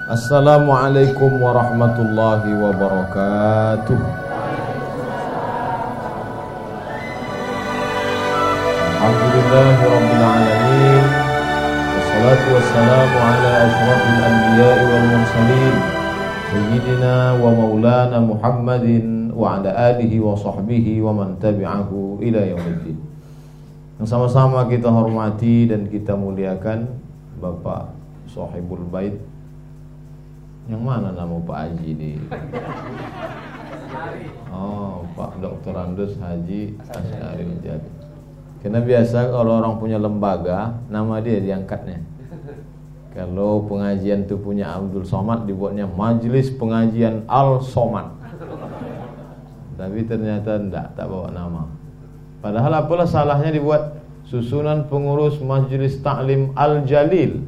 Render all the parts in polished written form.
Assalamualaikum warahmatullahi wabarakatuh. Alhamdulillahi rabbil alamin. Wassalatu wassalamu ala asyrafil anbiya'i wal mursalin Sayyidina wa maulana Muhammadin wa ala alihi wa sahbihi wa man tabi'ahu ila yaumiddin. Yang sama-sama kita hormati dan kita muliakan Bapak Sahibul Bait. Yang mana nama Pak Haji ini? Oh, Pak Dr. Andus Haji Asy'ari Jadi. Karena biasa kalau orang punya lembaga, nama dia diangkatnya. Kalau pengajian itu punya Abdul Somad, dibuatnya Majelis Pengajian Al Somad. Tapi ternyata tak bawa nama. Padahal apalah salahnya dibuat Susunan Pengurus Majelis Ta'lim Al Jalil.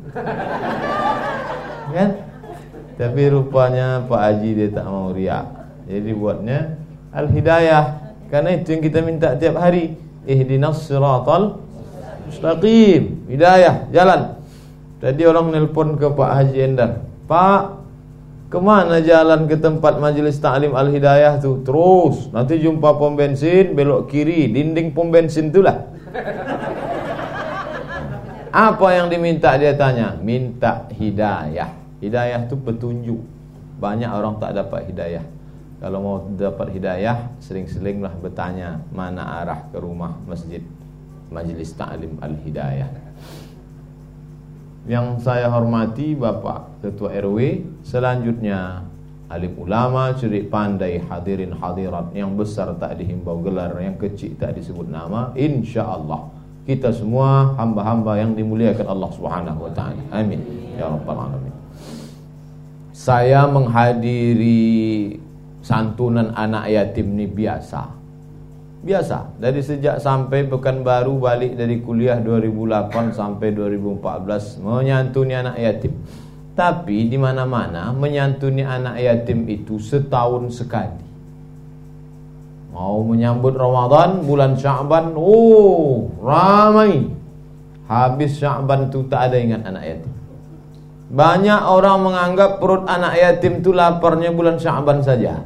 Kan? Tapi rupanya Pak Haji dia tak mau riak. Jadi buatnya Al-Hidayah. Karena itu yang kita minta tiap hari. Ihdinas siratal mustaqim. Hidayah, jalan. Tadi orang nelpon ke Pak Haji Endar. Pak, kemana jalan ke tempat Majelis Ta'lim Al-Hidayah tu? Terus, nanti jumpa pom bensin, belok kiri, dinding pom bensin itulah. Apa yang diminta dia tanya? Minta hidayah. Hidayah itu petunjuk. Banyak orang tak dapat hidayah. Kalau mau dapat hidayah, sering-seringlah bertanya mana arah ke rumah masjid Majelis Ta'lim Al-Hidayah. Yang saya hormati Bapak Ketua RW, selanjutnya alim ulama, cerdik pandai, hadirin hadirat, yang besar tak dihimbau gelar, yang kecil tak disebut nama. InsyaAllah kita semua hamba-hamba yang dimuliakan Allah Subhanahu wa ta'ala. Amin ya rabbal alamin. Saya menghadiri santunan anak yatim ini biasa. Dari sejak sampai Pekanbaru, balik dari kuliah 2008 sampai 2014 menyantuni anak yatim. Tapi di mana-mana menyantuni anak yatim itu setahun sekali. Mau menyambut Ramadan, bulan Sya'ban, ramai. Habis Sya'ban itu tak ada ingat anak yatim. Banyak orang menganggap perut anak yatim itu laparnya bulan Sya'ban saja.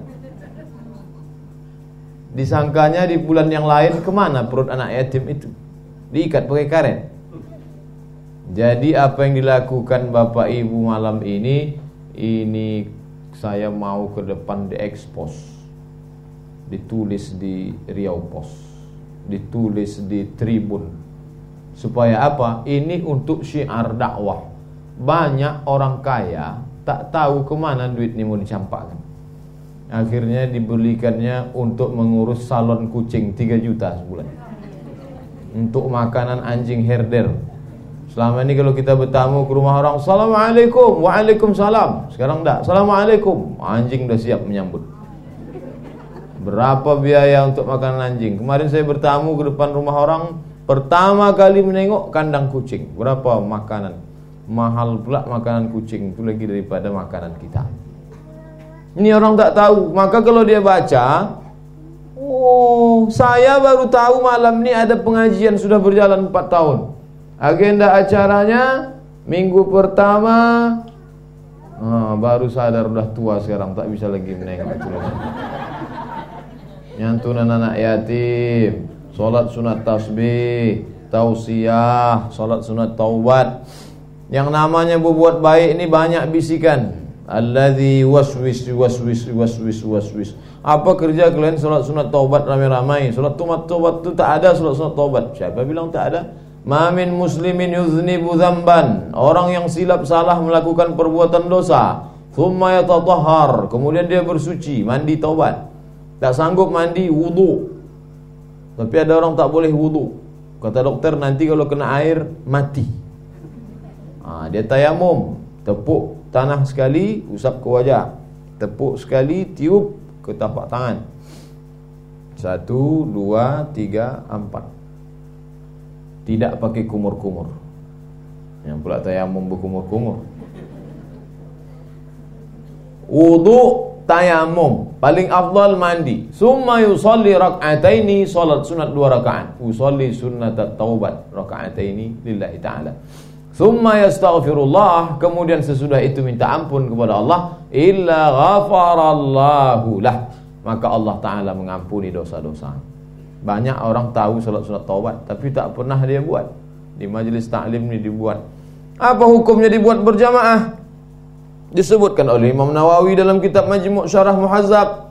Disangkanya di bulan yang lain kemana perut anak yatim itu? Diikat pakai karet. Jadi apa yang dilakukan Bapak Ibu malam ini saya mau ke depan diekspos. Ditulis di Riau Pos, ditulis di Tribun. Supaya apa? Ini untuk syiar dakwah. Banyak orang kaya tak tahu kemana duit ini mau dicampakkan. Akhirnya dibelikannya untuk mengurus salon kucing 3 juta sebulan, untuk makanan anjing herder. Selama ini kalau kita bertamu ke rumah orang, Assalamualaikum, Waalaikumsalam. Sekarang enggak, Assalamualaikum, anjing udah siap menyambut. Berapa biaya untuk makanan anjing? Kemarin saya bertamu ke depan rumah orang, pertama kali menengok kandang kucing. Berapa makanan? Mahal pula makanan kucing itu lagi daripada makanan kita. Ini orang tak tahu. Maka kalau dia baca, saya baru tahu malam ini ada pengajian sudah berjalan 4 tahun. Agenda acaranya minggu pertama, baru sadar udah tua sekarang, tak bisa lagi menengok itu lagi. Nyantunan anak yatim, solat sunat tasbih, tausiah, solat sunat taubat. Yang namanya berbuat baik ini banyak bisikan. Alladzi waswis. Apa kerja kalian salat sunat taubat ramai-ramai? Salat taubat itu tak ada salat sunat taubat. Siapa bilang tak ada? Ma min muslimin yuznibu dzamban. Orang yang silap salah melakukan perbuatan dosa, thumma yatatahhar, kemudian dia bersuci, mandi taubat. Tak sanggup mandi, wudu. Tapi ada orang tak boleh wudu. Kata dokter nanti kalau kena air mati. Dia tayamum, tepuk tanah sekali, usap ke wajah, tepuk sekali, tiup ke tapak tangan. 1, 2, 3, 4. Tidak pakai kumur-kumur. Yang pula tayamum berkumur-kumur. Wudu, tayamum, paling afdal mandi. Summa yusalli rak'ataini, salat sunat 2 rakaat. Usalli sunnat taubat rak'ataini lillahi ta'ala. Thumma yastaghfirullah, kemudian sesudah itu minta ampun kepada Allah, illa ghafarallahu lah, maka Allah Ta'ala mengampuni dosa-dosa. Banyak orang tahu salat sunat taubat, tapi tak pernah dia buat. Di majlis taklim ni dibuat. Apa hukumnya dibuat berjamaah? Disebutkan oleh Imam Nawawi dalam kitab Majmu' Syarah Muhazzab,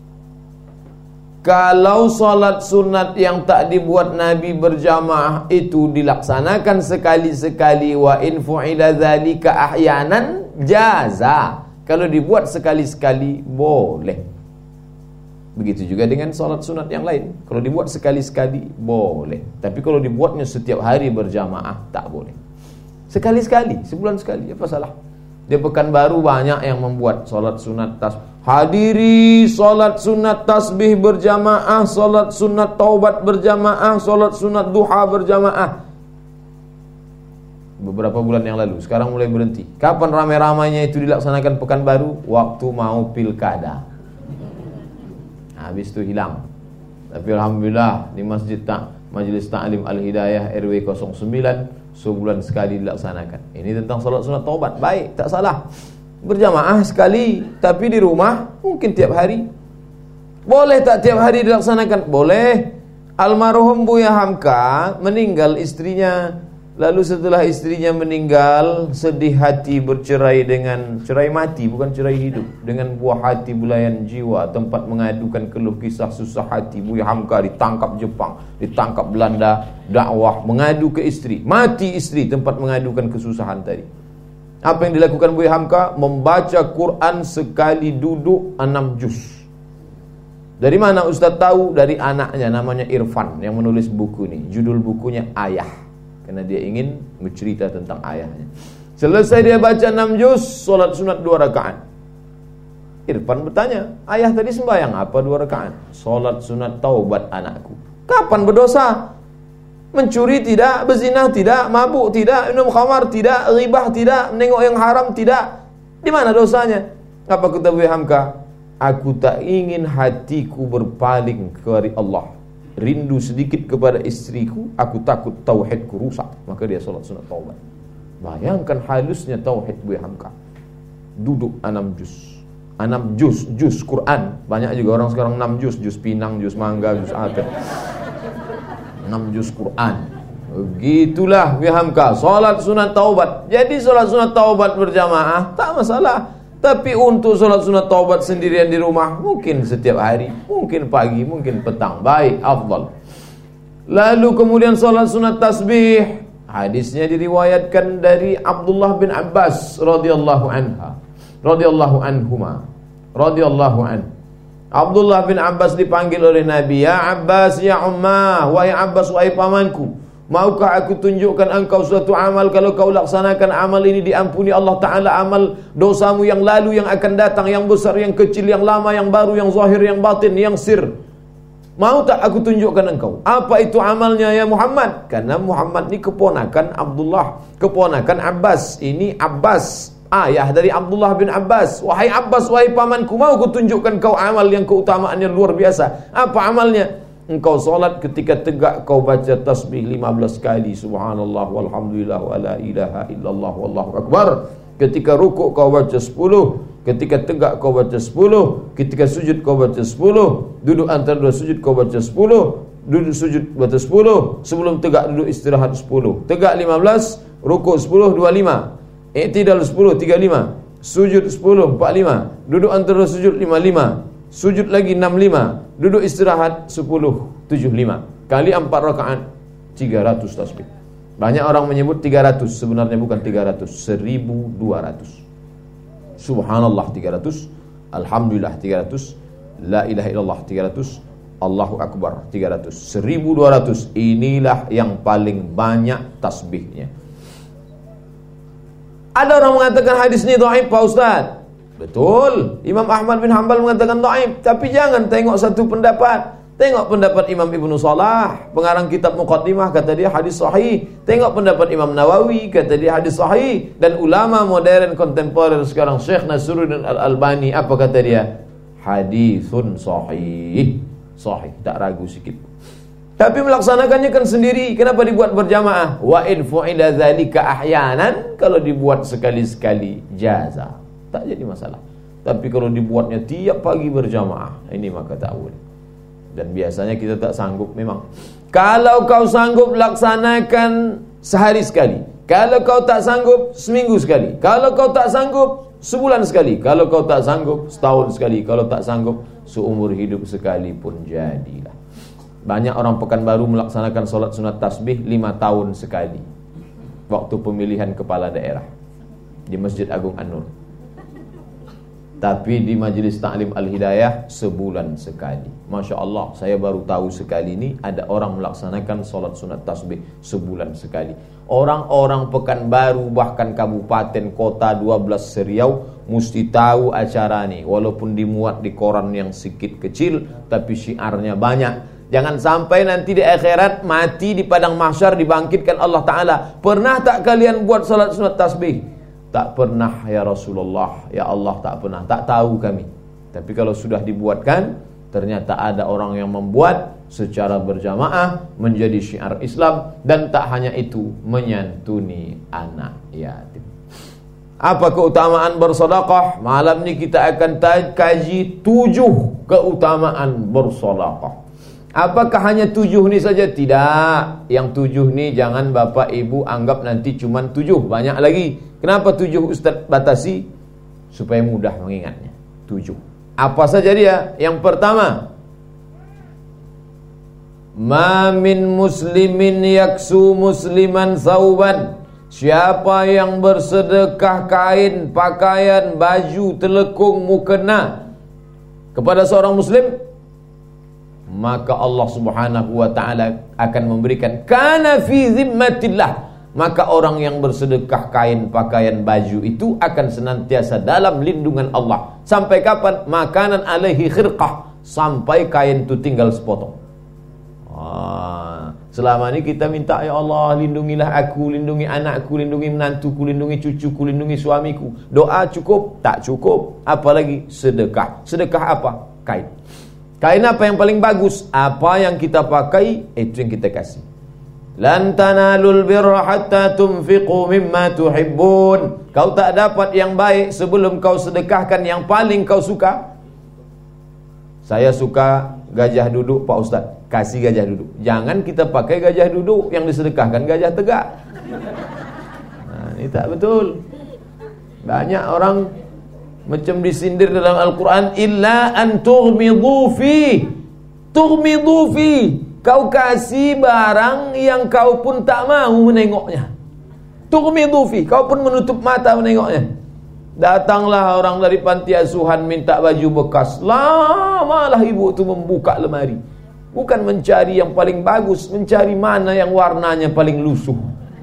kalau salat sunat yang tak dibuat Nabi berjamaah itu dilaksanakan sekali-sekali, wa in fu'ila dzalika ahyanan jaza. Kalau dibuat sekali-sekali boleh. Begitu juga dengan salat sunat yang lain. Kalau dibuat sekali-sekali boleh. Tapi kalau dibuatnya setiap hari berjamaah tak boleh. Sekali-sekali, sebulan sekali, apa salah? Di Pekanbaru banyak yang membuat salat sunat hadiri salat sunat tasbih berjamaah, salat sunat taubat berjamaah, salat sunat duha berjamaah. Beberapa bulan yang lalu, sekarang mulai berhenti. Kapan ramai-ramainya itu dilaksanakan Pekanbaru? Waktu mau pilkada. Habis itu hilang. Tapi alhamdulillah di Majlis Ta'lim Al-Hidayah RW 09 sebulan sekali dilaksanakan. Ini tentang salat sunat taubat. Baik, tak salah. Berjamaah sekali, tapi di rumah mungkin tiap hari. Boleh tak tiap hari dilaksanakan? Boleh. Almarhum Buya Hamka meninggal istrinya. Lalu setelah istrinya meninggal, sedih hati bercerai dengan cerai mati, bukan cerai hidup, dengan buah hati bulayan jiwa, tempat mengadukan keluh kisah susah hati. Buya Hamka ditangkap Jepang, ditangkap Belanda, dakwah, mengadu ke istri, mati istri, tempat mengadukan kesusahan tadi. Apa yang dilakukan Buya Hamka? Membaca Quran sekali duduk 6 juz. Dari mana Ustaz tahu? Dari anaknya, namanya Irfan, yang menulis buku ini. Judul bukunya Ayah, karena dia ingin bercerita tentang ayahnya. Selesai dia baca 6 juz, solat sunat 2 rakaat. Irfan bertanya, ayah tadi sembahyang apa 2 rakaat? Solat sunat taubat anakku. Kapan berdosa? Mencuri tidak, berzina tidak, mabuk tidak, minum khamar tidak, ghibah tidak, menengok yang haram tidak. Di mana dosanya? Apa kata Buya Hamka? Aku tak ingin hatiku berpaling kepada Allah. Rindu sedikit kepada istriku, aku takut tauhidku rusak. Maka dia solat sunat taubat. Bayangkan halusnya tauhid Buya Hamka. Duduk 6 juz. 6 juz Quran. Banyak juga orang sekarang 6 juz pinang, juz mangga, juz akhir. 6 juz Quran. Begitulah Buya Hamka, solat sunat taubat. Jadi solat sunat taubat berjamaah tak masalah. Tapi untuk solat sunat taubat sendirian di rumah, mungkin setiap hari, mungkin pagi, mungkin petang. Baik, afdal. Lalu kemudian solat sunat tasbih. Hadisnya diriwayatkan dari Abdullah bin Abbas radhiyallahu anhuma. Abdullah bin Abbas dipanggil oleh Nabi, "Ya Abbas, ya Ummah, wahai Abbas, wahai pamanku, maukah aku tunjukkan engkau suatu amal, kalau kau laksanakan amal ini diampuni Allah Ta'ala amal dosamu yang lalu, yang akan datang, yang besar, yang kecil, yang lama, yang baru, yang zahir, yang batin, yang sir. Mau tak aku tunjukkan engkau? Apa itu amalnya ya Muhammad?" Karena Muhammad ini keponakan Abdullah, keponakan Abbas. Ini Abbas, ayah dari Abdullah bin Abbas. "Wahai Abbas, wahai pamanku, mau aku tunjukkan kau amal yang keutamaannya luar biasa." Apa amalnya? Engkau solat ketika tegak kau baca tasbih 15 kali, subhanallah walhamdulillah wa la ilaha illallah wallahu akbar. Ketika rukuk kau baca 10, ketika tegak kau baca 10, ketika sujud kau baca 10, duduk antara 2 sujud kau baca 10, duduk sujud baca 10, sebelum tegak duduk istirahat 10. Tegak 15, rukuk 10 25, i'tidal 10 35, sujud 10 45, duduk antara 2 sujud 55, sujud lagi 65, duduk istirahat 10 75. Kali 4 rakaat 300 tasbih. Banyak orang menyebut 300, sebenarnya bukan 300, 1200. Subhanallah 300, alhamdulillah 300, la ilaha illallah 300, Allahu akbar 300. 1200 inilah yang paling banyak tasbihnya. Ada orang mengatakan hadis ini dhaif Pak Ustaz. Betul, Imam Ahmad bin Hanbal mengatakan dhaif, tapi jangan tengok satu pendapat. Tengok pendapat Imam Ibnu Salah, pengarang kitab Muqaddimah, kata dia hadis sahih. Tengok pendapat Imam Nawawi, kata dia hadis sahih. Dan ulama modern kontemporer sekarang, Syekh Nasruddin Al-Albani, apa kata dia? Hadisun sahih. Sahih, tak ragu sikit. Tapi melaksanakannya kan sendiri. Kenapa dibuat berjamaah? Wa in fu'ila dzalika ahyanan, kalau dibuat sekali-sekali jaza, tak jadi masalah. Tapi kalau dibuatnya tiap pagi berjamaah, ini maka tak boleh. Dan biasanya kita tak sanggup memang. Kalau kau sanggup laksanakan sehari sekali. Kalau kau tak sanggup seminggu sekali. Kalau kau tak sanggup sebulan sekali. Kalau kau tak sanggup setahun sekali. Kalau tak sanggup seumur hidup sekali pun jadilah. Banyak orang Pekanbaru melaksanakan solat sunat tasbih 5 tahun sekali. Waktu pemilihan kepala daerah di Masjid Agung An-Nur. Tapi di Majlis Ta'lim Al-Hidayah sebulan sekali. Masya Allah, saya baru tahu sekali ini ada orang melaksanakan solat sunat tasbih sebulan sekali. Orang-orang Pekanbaru, bahkan kabupaten, kota 12 Seriau mesti tahu acara ini. Walaupun dimuat di koran yang sedikit kecil, tapi syiarnya banyak. Jangan sampai nanti di akhirat mati di padang mahsyar dibangkitkan Allah Ta'ala. Pernah tak kalian buat salat sunat tasbih? Tak pernah ya Rasulullah. Ya Allah, tak pernah. Tak tahu kami. Tapi kalau sudah dibuatkan, ternyata ada orang yang membuat secara berjamaah menjadi syiar Islam. Dan tak hanya itu, menyantuni anak yatim. Apa keutamaan bersedekah? Malam ni kita akan kaji 7 keutamaan bersedekah. Apakah hanya 7 ni saja? Tidak. Yang 7 ni jangan Bapak Ibu anggap nanti cuma 7. Banyak lagi. Kenapa 7 Ustaz batasi? Supaya mudah mengingatnya. 7. Apa saja dia? Yang pertama, ma min muslimin yaksu musliman sauban. Siapa yang bersedekah kain, pakaian, baju, telekung, mukena kepada seorang muslim, maka Allah Subhanahu wa ta'ala akan memberikan kana fi zimmatillah. Maka orang yang bersedekah kain, pakaian, baju itu akan senantiasa dalam lindungan Allah. Sampai kapan? Makanan alaihi khirqah, sampai kain itu tinggal sepotong. Selama ini kita minta, ya Allah lindungilah aku, lindungi anakku, lindungi menantuku, lindungi cucuku, lindungi suamiku. Doa cukup? Tak cukup. Apalagi sedekah. Sedekah apa? Kain. Kain apa yang paling bagus? Apa yang kita pakai, itu yang kita kasih. Lan tanalul birra hatta tunfiqu mimma tuhibbun. Kau tak dapat yang baik sebelum kau sedekahkan yang paling kau suka. Saya suka gajah duduk Pak Ustaz, kasih gajah duduk. Jangan kita pakai gajah duduk, yang disedekahkan gajah tegak. Nah, ini tak betul. Banyak orang macam disindir dalam Al-Quran, illa an tughmidu fi. Tughmidu fi. Kau kasih barang yang kau pun tak mahu menengoknya. Tughmidu fi. Kau pun menutup mata menengoknya. Datanglah orang dari panti asuhan minta baju bekas. Lamalah ibu itu membuka lemari. Bukan mencari yang paling bagus, mencari mana yang warnanya paling lusuh.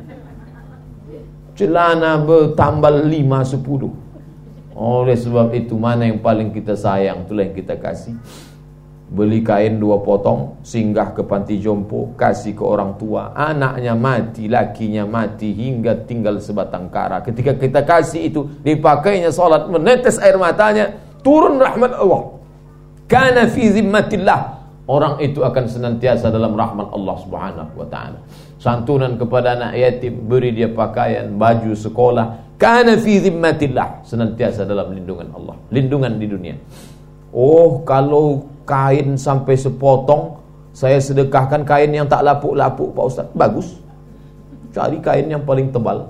Celana bertambal 5-10. Oleh sebab itu, mana yang paling kita sayang, itulah yang kita kasih. Beli kain 2 potong, singgah ke panti jompo, kasih ke orang tua. Anaknya mati, lakinya mati, hingga tinggal sebatang kara. Ketika kita kasih itu, dipakainya salat, menetes air matanya, turun rahmat Allah. Kana fi zimmatillah. Orang itu akan senantiasa dalam rahmat Allah Subhanahu wa ta'ala. Santunan kepada anak yatim, beri dia pakaian, baju sekolah. Kana fi zimmatillah, senantiasa dalam lindungan Allah, lindungan di dunia. Oh, kalau kain sampai sepotong, saya sedekahkan kain yang tak lapuk-lapuk Pak Ustaz. Bagus. Cari kain yang paling tebal.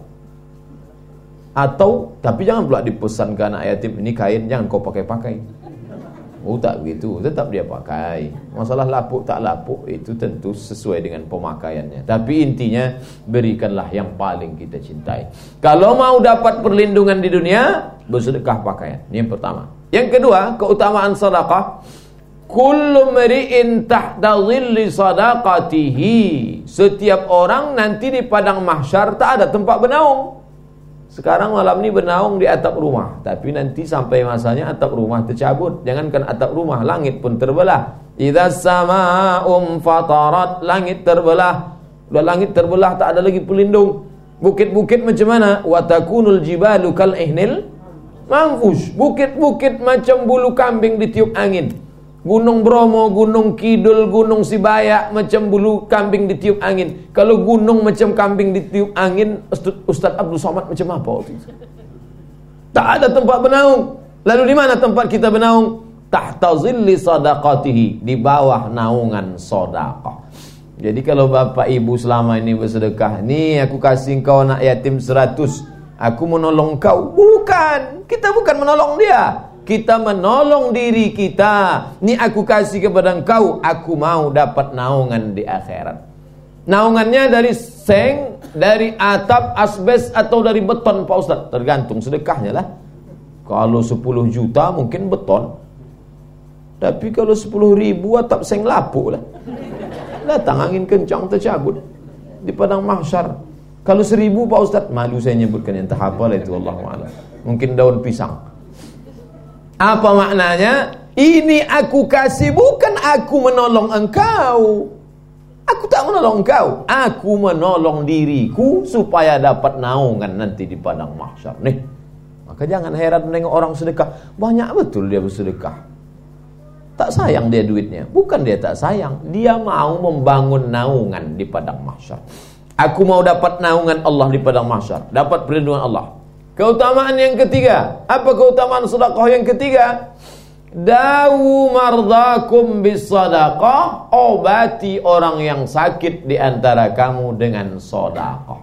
Atau, tapi jangan pula dipesan ke anak yatim, ini kain jangan kau pakai-pakai. Oh, tak begitu, tetap dia pakai. Masalah lapuk tak lapuk itu tentu sesuai dengan pemakaiannya. Tapi intinya, berikanlah yang paling kita cintai. Kalau mau dapat perlindungan di dunia, bersedekah pakaian. Ini yang pertama. Yang kedua, keutamaan sedekah. Kullu mri'in tahta dhilli sadaqatihi. Setiap orang nanti di padang mahsyar tak ada tempat bernaung. Sekarang malam ni bernaung di atap rumah, tapi nanti sampai masanya atap rumah tercabut. Jangankan atap rumah, langit pun terbelah. Idza samaa'um fatarat, langit terbelah. Udah langit terbelah, tak ada lagi pelindung. Bukit-bukit macam mana? Wa takunul jibalu kal ihnil manfush. Bukit-bukit macam bulu kambing ditiup angin. Gunung Bromo, Gunung Kidul, Gunung Sibayak macam bulu kambing ditiup angin. Kalau gunung macam kambing ditiup angin, Ustaz Abdul Somad macam apa waktu itu? Tak ada tempat bernaung. Lalu di mana tempat kita bernaung? Tahta zilli sadaqatihi, di bawah naungan sedekah. Jadi kalau bapak ibu selama ini bersedekah, nih aku kasih kau anak yatim 100, aku menolong kau. Bukan, kita bukan menolong dia. Kita menolong diri kita. Ni aku kasih kepada engkau, aku mau dapat naungan di akhirat. Naungannya dari seng, dari atap, asbes, atau dari beton Pak Ustaz. Tergantung sedekahnya lah. Kalau 10 juta mungkin beton. Tapi kalau 10.000 atap seng lapuk lah. Datang angin kencang tercabut di padang mahsyar. Kalau 1.000 Pak Ustaz, malu saya nyebutkan, entah apa lah itu, Allahu'alam. Mungkin daun pisang. Apa maknanya? Ini aku kasih, bukan aku menolong engkau. Aku tak menolong engkau. Aku menolong diriku supaya dapat naungan nanti di padang mahsyar. Nih, maka jangan heran menengok orang sedekah. Banyak betul dia bersedekah. Tak sayang dia duitnya. Bukan dia tak sayang, dia mau membangun naungan di padang mahsyar. Aku mau dapat naungan Allah di padang mahsyar, dapat perlindungan Allah. Keutamaan yang ketiga, apa keutamaan sedekah yang ketiga? Dawu mardakum bis sedekah, obati orang yang sakit di antara kamu dengan sedekah.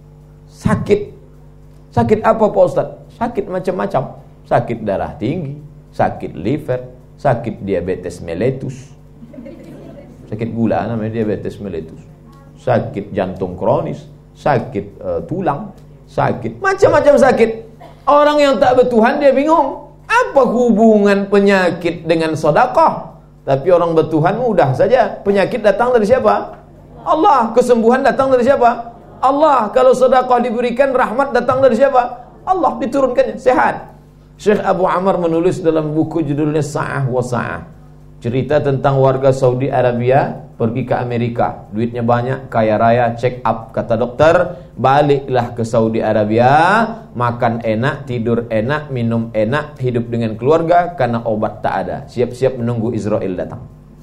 Sakit apa Pak Ustaz? Sakit macam-macam. Sakit darah tinggi, sakit liver, sakit diabetes mellitus. Sakit gula namanya diabetes mellitus. Sakit jantung kronis, sakit tulang, sakit, macam-macam sakit. Orang yang tak bertuhan dia bingung, apa hubungan penyakit dengan sedekah? Tapi orang bertuhan mudah saja. Penyakit datang dari siapa? Allah. Kesembuhan datang dari siapa? Allah. Kalau sedekah diberikan, rahmat datang dari siapa? Allah. Diturunkannya sehat. Syekh Abu Amr menulis dalam buku judulnya Sa'ah wa Sa'ah, cerita tentang warga Saudi Arabia pergi ke Amerika, duitnya banyak, kaya raya, check up, kata dokter, baliklah ke Saudi Arabia, makan enak, tidur enak, minum enak, hidup dengan keluarga, karena obat tak ada, siap-siap menunggu Israel datang.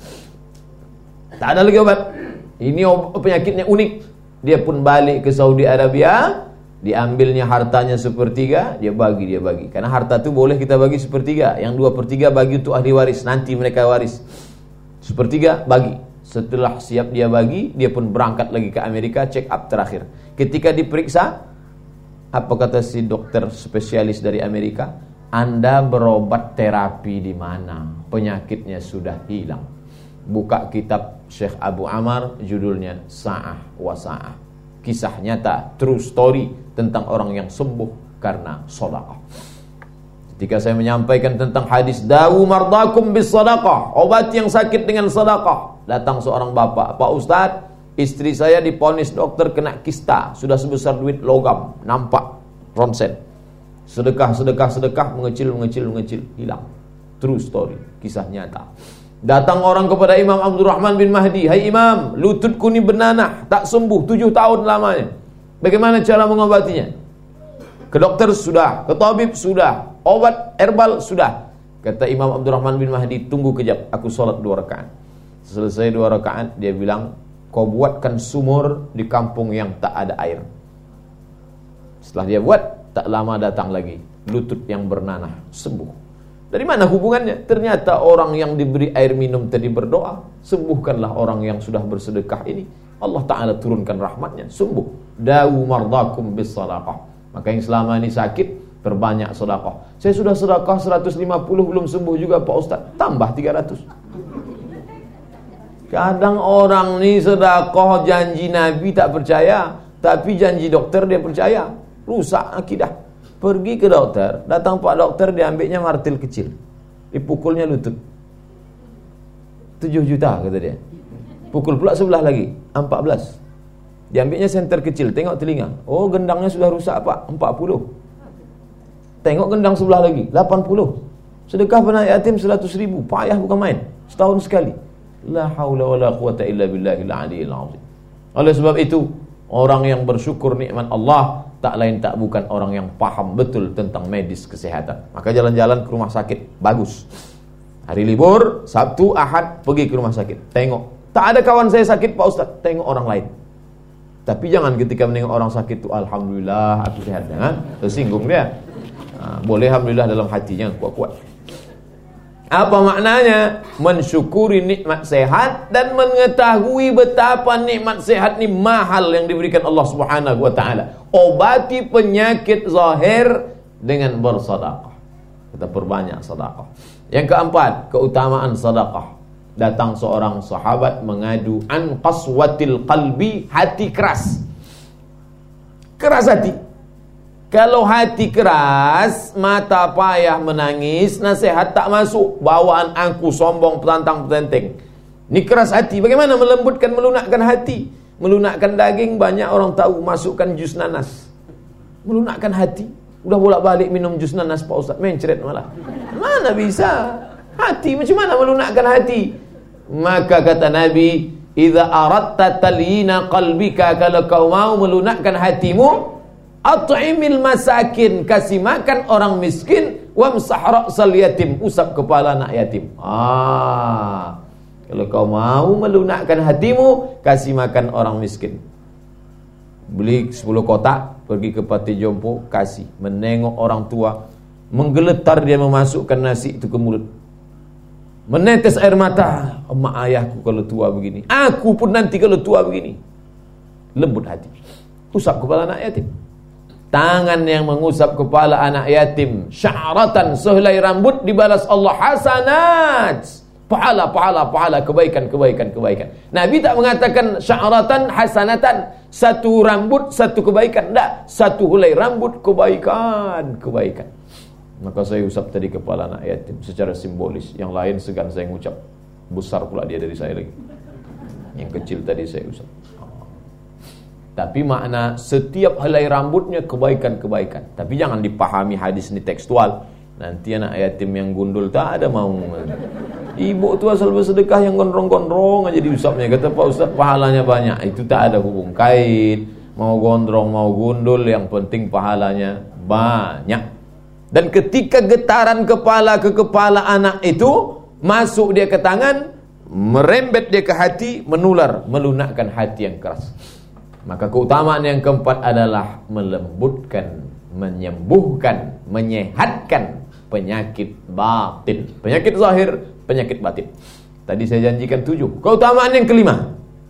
Tak ada lagi obat. Ini penyakitnya unik. Dia pun balik ke Saudi Arabia, diambilnya hartanya sepertiga, dia bagi. Karena harta itu boleh kita bagi sepertiga. Yang 2/3 bagi untuk ahli waris, nanti mereka waris. Sepertiga bagi. Setelah siap dia bagi, dia pun berangkat lagi ke Amerika, check up terakhir. Ketika diperiksa, apa kata si dokter spesialis dari Amerika? Anda berobat terapi di mana? Penyakitnya sudah hilang. Buka kitab Syekh Abu Amr, judulnya Sa'ah wa Sa'ah. Kisah nyata, true story tentang orang yang sembuh karena sedekah. Ketika saya menyampaikan tentang hadis dawu mardakum bis sedekah, obat yang sakit dengan sedekah, datang seorang bapak, Pak Ustaz, istri saya diponis dokter kena kista, sudah sebesar duit logam, nampak ronsen. Sedekah, mengecil, hilang. True story, kisah nyata. Datang orang kepada Imam Abdurrahman bin Mahdi, hai Imam, lututku ni bernanah, tak sembuh 7 tahun lamanya. Bagaimana cara mengobatinya? Ke dokter sudah, ke tabib sudah, obat herbal sudah. Kata Imam Abdurrahman bin Mahdi, tunggu kejap, aku sholat 2 rakaat. Selesai 2 rakaat, dia bilang, kau buatkan sumur di kampung yang tak ada air. Setelah dia buat, tak lama datang lagi, lutut yang bernanah sembuh. Dari mana hubungannya? Ternyata orang yang diberi air minum tadi berdoa, sembuhkanlah orang yang sudah bersedekah ini. Allah Ta'ala turunkan rahmatnya, sembuh. Dawu mardakum bis sadaqah. Maka yang selama ini sakit, perbanyak sedekah. Saya sudah sedekah 150 belum sembuh juga Pak Ustaz. Tambah 300. Kadang orang ni sedekah janji Nabi tak percaya, tapi janji dokter dia percaya. Rusak akidah. Pergi ke dokter, datang Pak Dokter, diambilnya martil kecil, dipukulnya lutut, 7 juta kata dia. Pukul pula sebelah lagi, 14. Diambilnya senter kecil, tengok telinga, oh gendangnya sudah rusak Pak, 40. Tengok gendang sebelah lagi, 80. Sedekah anak yatim 100.000, payah bukan main, setahun sekali. La haula wala quwata illa billahil aliyil azim. Oleh sebab itu, orang yang bersyukur nikmat Allah tak lain tak bukan orang yang paham betul tentang medis kesehatan. Maka jalan-jalan ke rumah sakit bagus. Hari libur, Sabtu, Ahad, pergi ke rumah sakit. Tengok. Tak ada kawan saya sakit Pak Ustaz. Tengok orang lain. Tapi jangan ketika menengok orang sakit itu, alhamdulillah aku sehat. Jangan tersinggung dia. Boleh alhamdulillah dalam hatinya kuat-kuat. Apa maknanya? Mensyukuri nikmat sehat dan mengetahui betapa nikmat sehat ni mahal yang diberikan Allah Subhanahu wa taala. Obati penyakit zahir dengan bersedekah. Kita perbanyak sedekah. Yang keempat, keutamaan sedekah. Datang seorang sahabat mengadu an qaswatil qalbi, hati keras. Keras hati. Kalau hati keras, mata payah menangis, nasihat tak masuk, bawaan angku sombong petantang petenteng. Ini keras hati. Bagaimana melembutkan, melunakkan hati? Melunakkan daging, banyak orang tahu, masukkan jus nanas. Melunakkan hati. Udah bolak-balik minum jus nanas Pak Ustaz, mencret malah. Mana bisa? Hati macam mana melunakkan hati? Maka kata Nabi, "Idza aradta talyina qalbika," kalau kau mau melunakkan hatimu, at'imil masakin, kasih makan orang miskin, wamsah ra'sal yatim, usap kepala anak yatim. Kalau kau mau melunakkan hatimu, kasih makan orang miskin. Beli 10 kotak, pergi ke Pati Jompo, kasih. Menengok orang tua, menggeletar dia memasukkan nasi itu ke mulut. Menetes air mata, emak ayahku kalau tua begini, aku pun nanti kalau tua begini. Lembut hati. Usap kepala anak yatim. Tangan yang mengusap kepala anak yatim, sya'ratan, sehelai rambut, dibalas Allah hasanat. Pahala, kebaikan. Nabi tak mengatakan sya'ratan hasanatan, satu rambut, satu kebaikan. Tak, satu helai rambut, kebaikan. Maka saya usap tadi kepala anak yatim secara simbolis. Yang lain segan saya ngucap. Besar pula dia dari saya lagi. Yang kecil tadi saya usap. Tapi makna setiap helai rambutnya kebaikan. Tapi jangan dipahami hadis ini tekstual. Nanti anak yatim yang gundul tak ada mau. Ibu tu asal bersedekah yang gondrong-gondrong aja diusapnya. Kata Pak Ustaz pahalanya banyak. Itu tak ada hubung kait. Mau gondrong mau gundul, yang penting pahalanya banyak. Dan ketika getaran kepala ke kepala anak itu masuk dia ke tangan, merembet dia ke hati, menular, melunakkan hati yang keras. Maka keutamaan yang keempat adalah melembutkan, menyembuhkan, menyehatkan penyakit batin. Penyakit zahir, penyakit batin. Tadi saya janjikan 7. Keutamaan yang kelima,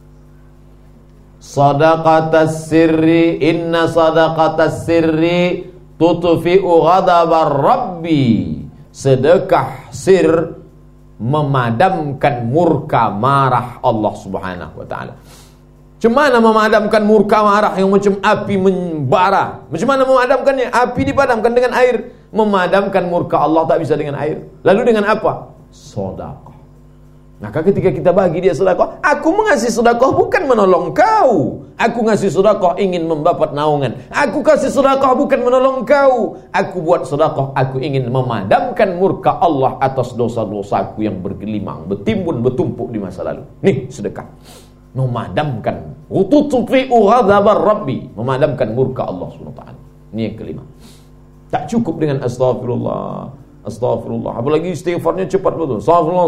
sadaqatas sirri, inna sadaqatas sirri tutfi'u ghadabar rabbi. Sedekah sir memadamkan murka marah Allah Subhanahu wa taala. Macam mana memadamkan murka marah yang macam api membara? Macam mana memadamkannya? Api dipadamkan dengan air. Memadamkan murka Allah tak bisa dengan air. Lalu dengan apa? Sedekah. Maka ketika kita bagi dia sedekah, aku mengasih sedekah bukan menolong kau. Aku ngasih sedekah ingin mendapat naungan. Aku kasih sedekah bukan menolong kau. Aku buat sedekah, aku ingin memadamkan murka Allah atas dosa-dosaku yang bergelimang, bertimbun, bertumpuk di masa lalu. Nih sedekah. Memadamkan. Tutfi'u ghadabar rabbi. Memadamkan murka Allah SWT. Ini yang kelima. Tak cukup dengan astagfirullah. Apalagi istighfarnya cepat betul. Astagfirullah.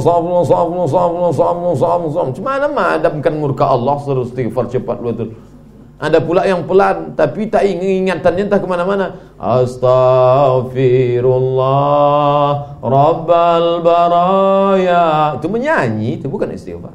Macam mana memadamkan murka Allah suruh istighfar cepat betul. Ada pula yang pelan tapi tak ingatannya entah ke mana-mana. Astaghfirullah Rabbal baraya. Itu menyanyi, itu bukan istighfar.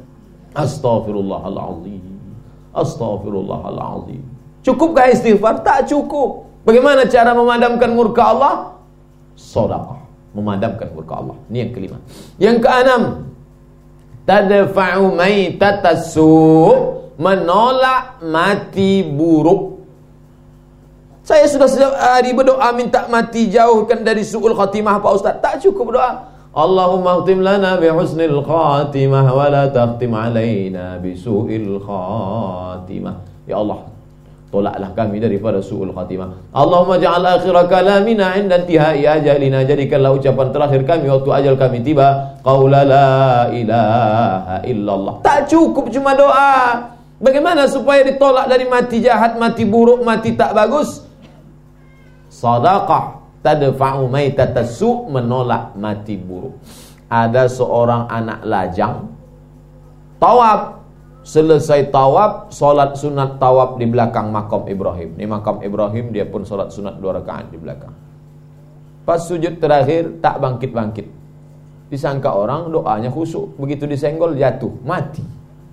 Astaghfirullahaladzim. Cukupkah istighfar? Tak cukup. Bagaimana cara memadamkan murka Allah? Sedekah. Memadamkan murka Allah. Ini yang kelima. Yang keenam, tadfa'u maitatassu, menolak mati buruk. Saya sudah setiap hari berdoa minta mati jauhkan dari su'ul khatimah Pak Ustaz. Tak cukup doa. Allahumma khtim lana bi husnil khatimah wa la takhtim alaina bi su'il khatimah. Ya Allah, tolaklah kami daripada su'ul khatimah. Allahumma ja'al akhira kalamina 'inda intihai ajalina. Jadikanlah ucapan terakhir kami waktu ajal kami tiba qaula la ilaha illallah. Tak cukup cuma doa. Bagaimana supaya ditolak dari mati jahat, mati buruk, mati tak bagus? Sedekah. Tadfa'u maitatassu, menolak mati buruk. ada seorang anak lajang tawaf. Selesai tawaf, solat sunat tawaf di belakang makam Ibrahim. Ini makam Ibrahim, dia pun solat sunat 2 rakaat di belakang. Pas sujud terakhir tak bangkit-bangkit. Disangka orang doanya khusyuk, begitu disenggol jatuh, mati.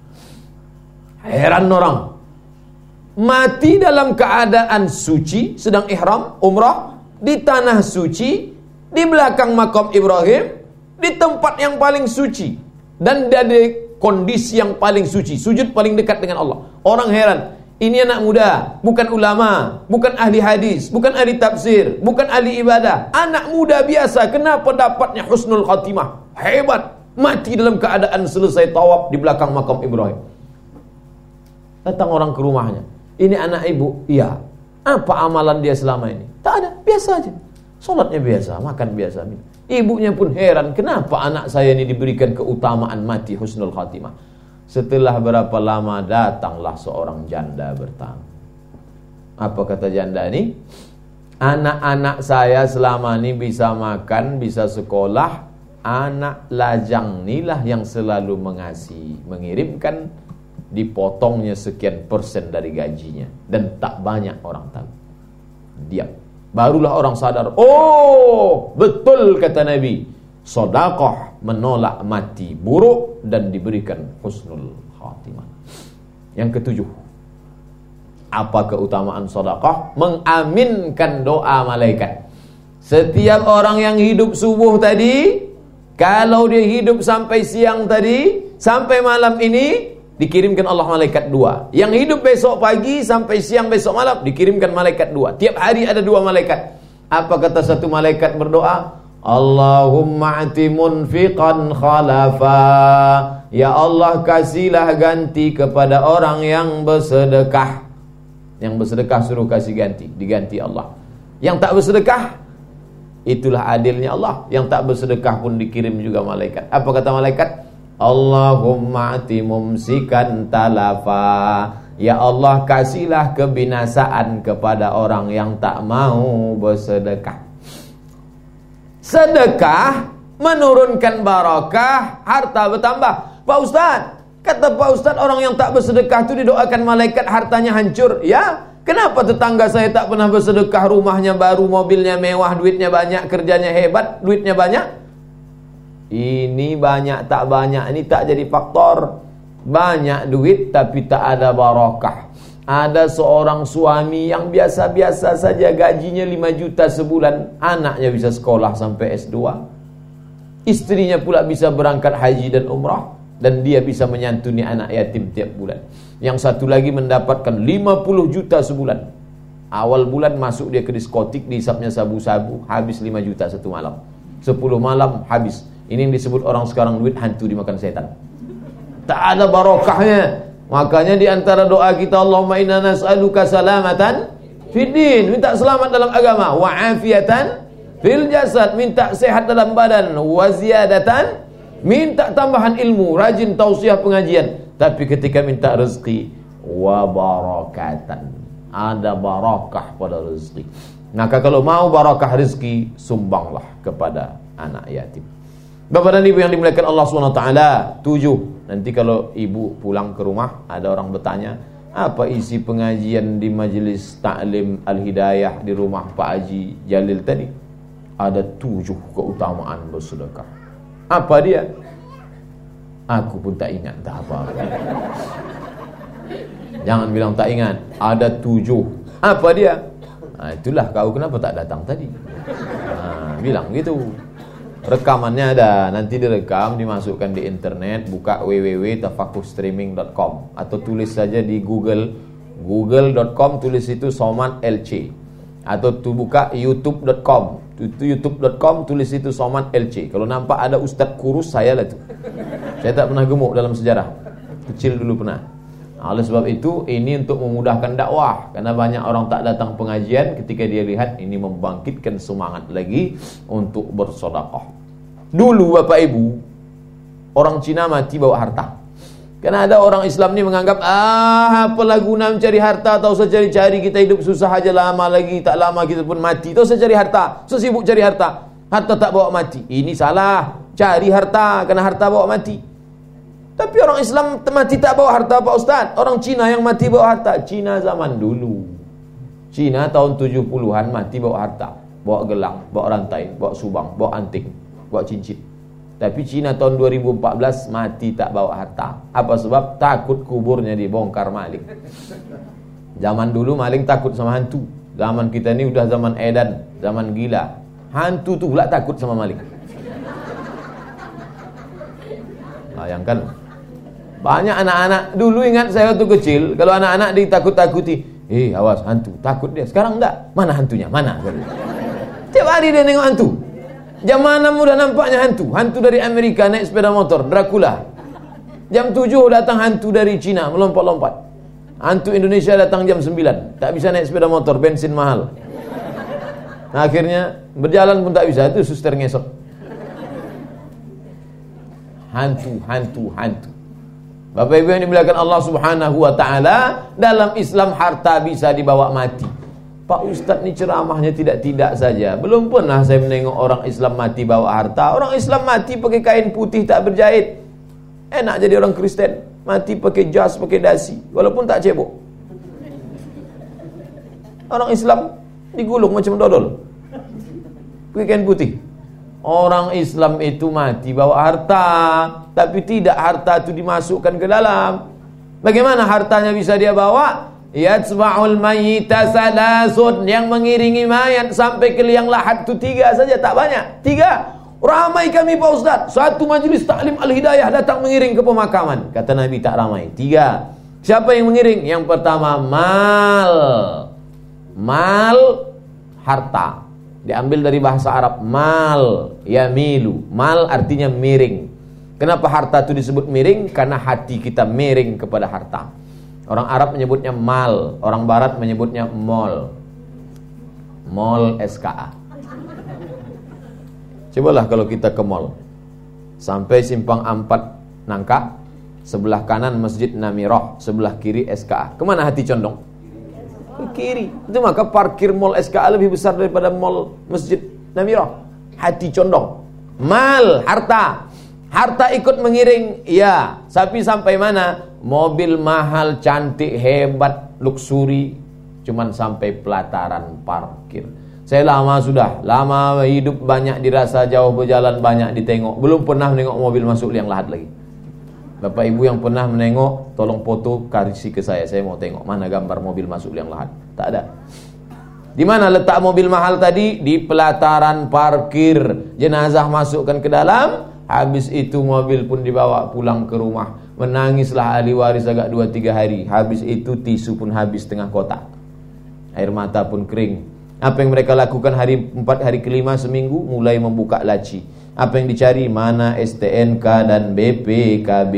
Heran orang. Mati dalam keadaan suci, sedang ihram umrah di tanah suci, di belakang makam Ibrahim, di tempat yang paling suci dan dari kondisi yang paling suci, sujud paling dekat dengan Allah. Orang heran, ini anak muda, bukan ulama, bukan ahli hadis, bukan ahli tafsir, bukan ahli ibadah. Anak muda biasa, kenapa dapatnya husnul khatimah? Hebat, mati dalam keadaan selesai tawaf di belakang makam Ibrahim. Datang orang ke rumahnya, ini anak ibu, iya. Apa amalan dia selama ini? Tak ada, biasa aja. Solatnya biasa, makan biasa. Ibunya pun heran, kenapa anak saya ini diberikan keutamaan mati husnul khatimah. Setelah berapa lama datanglah seorang janda bertamu. Apa kata janda ini? Anak-anak saya selama ini bisa makan, bisa sekolah. Anak lajang inilah yang selalu mengasihi, mengirimkan, dipotongnya sekian persen dari gajinya. Dan tak banyak orang tahu. Diam. Barulah orang sadar, oh betul kata Nabi, sedekah menolak mati buruk dan diberikan husnul khatimah. Yang ketujuh, apa keutamaan sedekah? Mengaminkan doa malaikat. Setiap orang yang hidup subuh tadi, kalau dia hidup sampai siang tadi, sampai malam ini, dikirimkan Allah malaikat 2. Yang hidup besok pagi sampai siang besok malam, dikirimkan malaikat 2. Tiap hari ada 2 malaikat. Apa kata satu malaikat berdoa? Allahumma ati munfiqan khalafa. Ya Allah, kasihlah ganti kepada orang yang bersedekah. Yang bersedekah suruh kasih ganti, diganti Allah. Yang tak bersedekah, itulah adilnya Allah. Yang tak bersedekah pun dikirim juga malaikat. Apa kata malaikat? Allahumma ati mumsikan talafa. Ya Allah, kasihlah kebinasaan kepada orang yang tak mau bersedekah. Sedekah menurunkan barakah, harta bertambah. Pak Ustaz, kata Pak Ustaz, orang yang tak bersedekah itu didoakan malaikat hartanya hancur. Ya, kenapa tetangga saya tak pernah bersedekah, rumahnya baru, mobilnya mewah, duitnya banyak, kerjanya hebat, duitnya banyak? Ini banyak tak banyak, ini tak jadi faktor. Banyak duit tapi tak ada barakah. Ada seorang suami yang biasa-biasa saja, gajinya 5 juta sebulan, anaknya bisa sekolah sampai S2. Istrinya pula bisa berangkat haji dan umrah, dan dia bisa menyantuni anak yatim tiap bulan. Yang satu lagi mendapatkan 50 juta sebulan. Awal bulan masuk dia ke diskotik, dihisapnya sabu-sabu, habis 5 juta satu malam. 10 malam habis. Ini yang disebut orang sekarang duit hantu dimakan setan. Tak ada barokahnya. Makanya di antara doa kita, Allahumma inna nas'aluka salamatan fid din, minta selamat dalam agama, wa afiatan fil jasad, minta sehat dalam badan, wa ziyadatan, minta tambahan ilmu, rajin tausiah pengajian. Tapi ketika minta rezeki, wa barakatan, ada barakah pada rezeki. Maka kalau mau barakah rezeki, sumbanglah kepada anak yatim. Bapak dan Ibu yang dimuliakan Allah SWT. 7. Nanti kalau ibu pulang ke rumah, ada orang bertanya, apa isi pengajian di Majelis Ta'lim Al-Hidayah di rumah Pak Haji Jalil tadi? Ada 7 keutamaan bersedekah. Apa dia? Aku pun tak ingat tak apa. Jangan bilang tak ingat. Ada 7. Apa dia? Nah, itulah kau kenapa tak datang tadi. Nah, bilang gitu. Rekamannya ada, nanti direkam, dimasukkan di internet, buka www.tafakuhstreaming.com atau tulis saja di google.com, tulis itu Somad LC, atau buka youtube.com, youtube.com, tulis itu Somad LC. Kalau nampak ada Ustadz kurus, saya lah itu. Saya tak pernah gemuk dalam sejarah, kecil dulu pernah. Oleh sebab itu, ini untuk memudahkan dakwah. Karena banyak orang tak datang pengajian, ketika dia lihat ini membangkitkan semangat lagi untuk bersedekah. Dulu Bapak Ibu, orang Cina mati bawa harta. Karena ada orang Islam ni menganggap, apalah guna mencari harta, tak usah cari-cari, kita hidup susah aja, lama lagi, tak lama kita pun mati. Tak usah cari harta, sesibuk cari harta, harta tak bawa mati. Ini salah. cari harta, karena harta bawa mati. Tapi orang Islam mati tak bawa harta Pak Ustaz. Orang Cina yang mati bawa harta. Cina zaman dulu. Cina tahun 70-an mati bawa harta. Bawa gelang, bawa rantai, bawa subang, bawa anting, bawa cincin. Tapi Cina tahun 2014 mati tak bawa harta. Apa sebab? Takut kuburnya dibongkar maling. Zaman dulu maling takut sama hantu. Zaman kita ni udah zaman edan, zaman gila. Hantu tu pula takut sama maling. Bayangkan. Banyak anak-anak dulu, ingat saya waktu kecil, kalau anak-anak ditakut-takuti, awas hantu, takut dia. Sekarang enggak. Mana hantunya? Mana? Tiap hari dia nengok hantu. Jam 6 udah nampaknya hantu. Hantu dari Amerika naik sepeda motor, Dracula. Jam 7 datang hantu dari Cina melompat-lompat. Hantu Indonesia datang jam 9. Tak bisa naik sepeda motor, bensin mahal. Nah, akhirnya berjalan pun tak bisa. Itu suster ngesot. Hantu. Bapak Ibu yang dimuliakan Allah Subhanahu wa taala, dalam Islam harta bisa dibawa mati. Pak Ustadz ni ceramahnya tidak-tidak saja. Belum pernah saya menengok orang Islam mati bawa harta. Orang Islam mati pakai kain putih tak berjahit. Enak jadi orang Kristen. Mati pakai jas, pakai dasi, walaupun tak cebok. Orang Islam digulung macam dodol, pakai kain putih. Orang Islam itu mati bawa harta, tapi tidak harta itu dimasukkan ke dalam. Bagaimana hartanya bisa dia bawa? Yatsba'ul mayyita salasun, yang mengiringi mayat sampai ke liang lahat itu 3 saja, tak banyak. 3. Ramai kami Pak Ustaz, satu majlis taklim Al-Hidayah datang mengiring ke pemakaman. Kata Nabi tak ramai. 3. Siapa yang mengiring? Yang pertama mal, harta. Diambil dari bahasa Arab, mal, yamilu. Mal artinya miring. Kenapa harta itu disebut miring? Karena hati kita miring kepada harta. Orang Arab menyebutnya mal, orang Barat menyebutnya mall. Mall SKA. Cobalah kalau kita ke mall, sampai simpang 4 Nangka, sebelah kanan Masjid Namirah, sebelah kiri SKA. Kemana hati condong? Ke kiri. Itu maka parkir mall SKA lebih besar daripada mall Masjid Namirah. Hati condong. Mal, harta. Harta ikut mengiring, ya. Tapi sampai mana? Mobil mahal, cantik, hebat, luksuri, cuman sampai pelataran parkir. Saya lama hidup, banyak dirasa, jauh berjalan, banyak ditengok. Belum pernah menengok mobil masuk liang lahat lagi. Bapak Ibu yang pernah menengok, tolong foto, kasih ke saya mau tengok mana gambar mobil masuk liang lahat. Tak ada. Di mana letak mobil mahal tadi? Di pelataran parkir. Jenazah masukkan ke dalam, habis itu mobil pun dibawa pulang ke rumah. Menangislah ahli waris agak 2-3 hari. Habis itu tisu pun habis setengah kotak. Air mata pun kering. Apa yang mereka lakukan hari 4, hari ke-5 seminggu? Mulai membuka laci. Apa yang dicari? Mana STNK dan BPKB.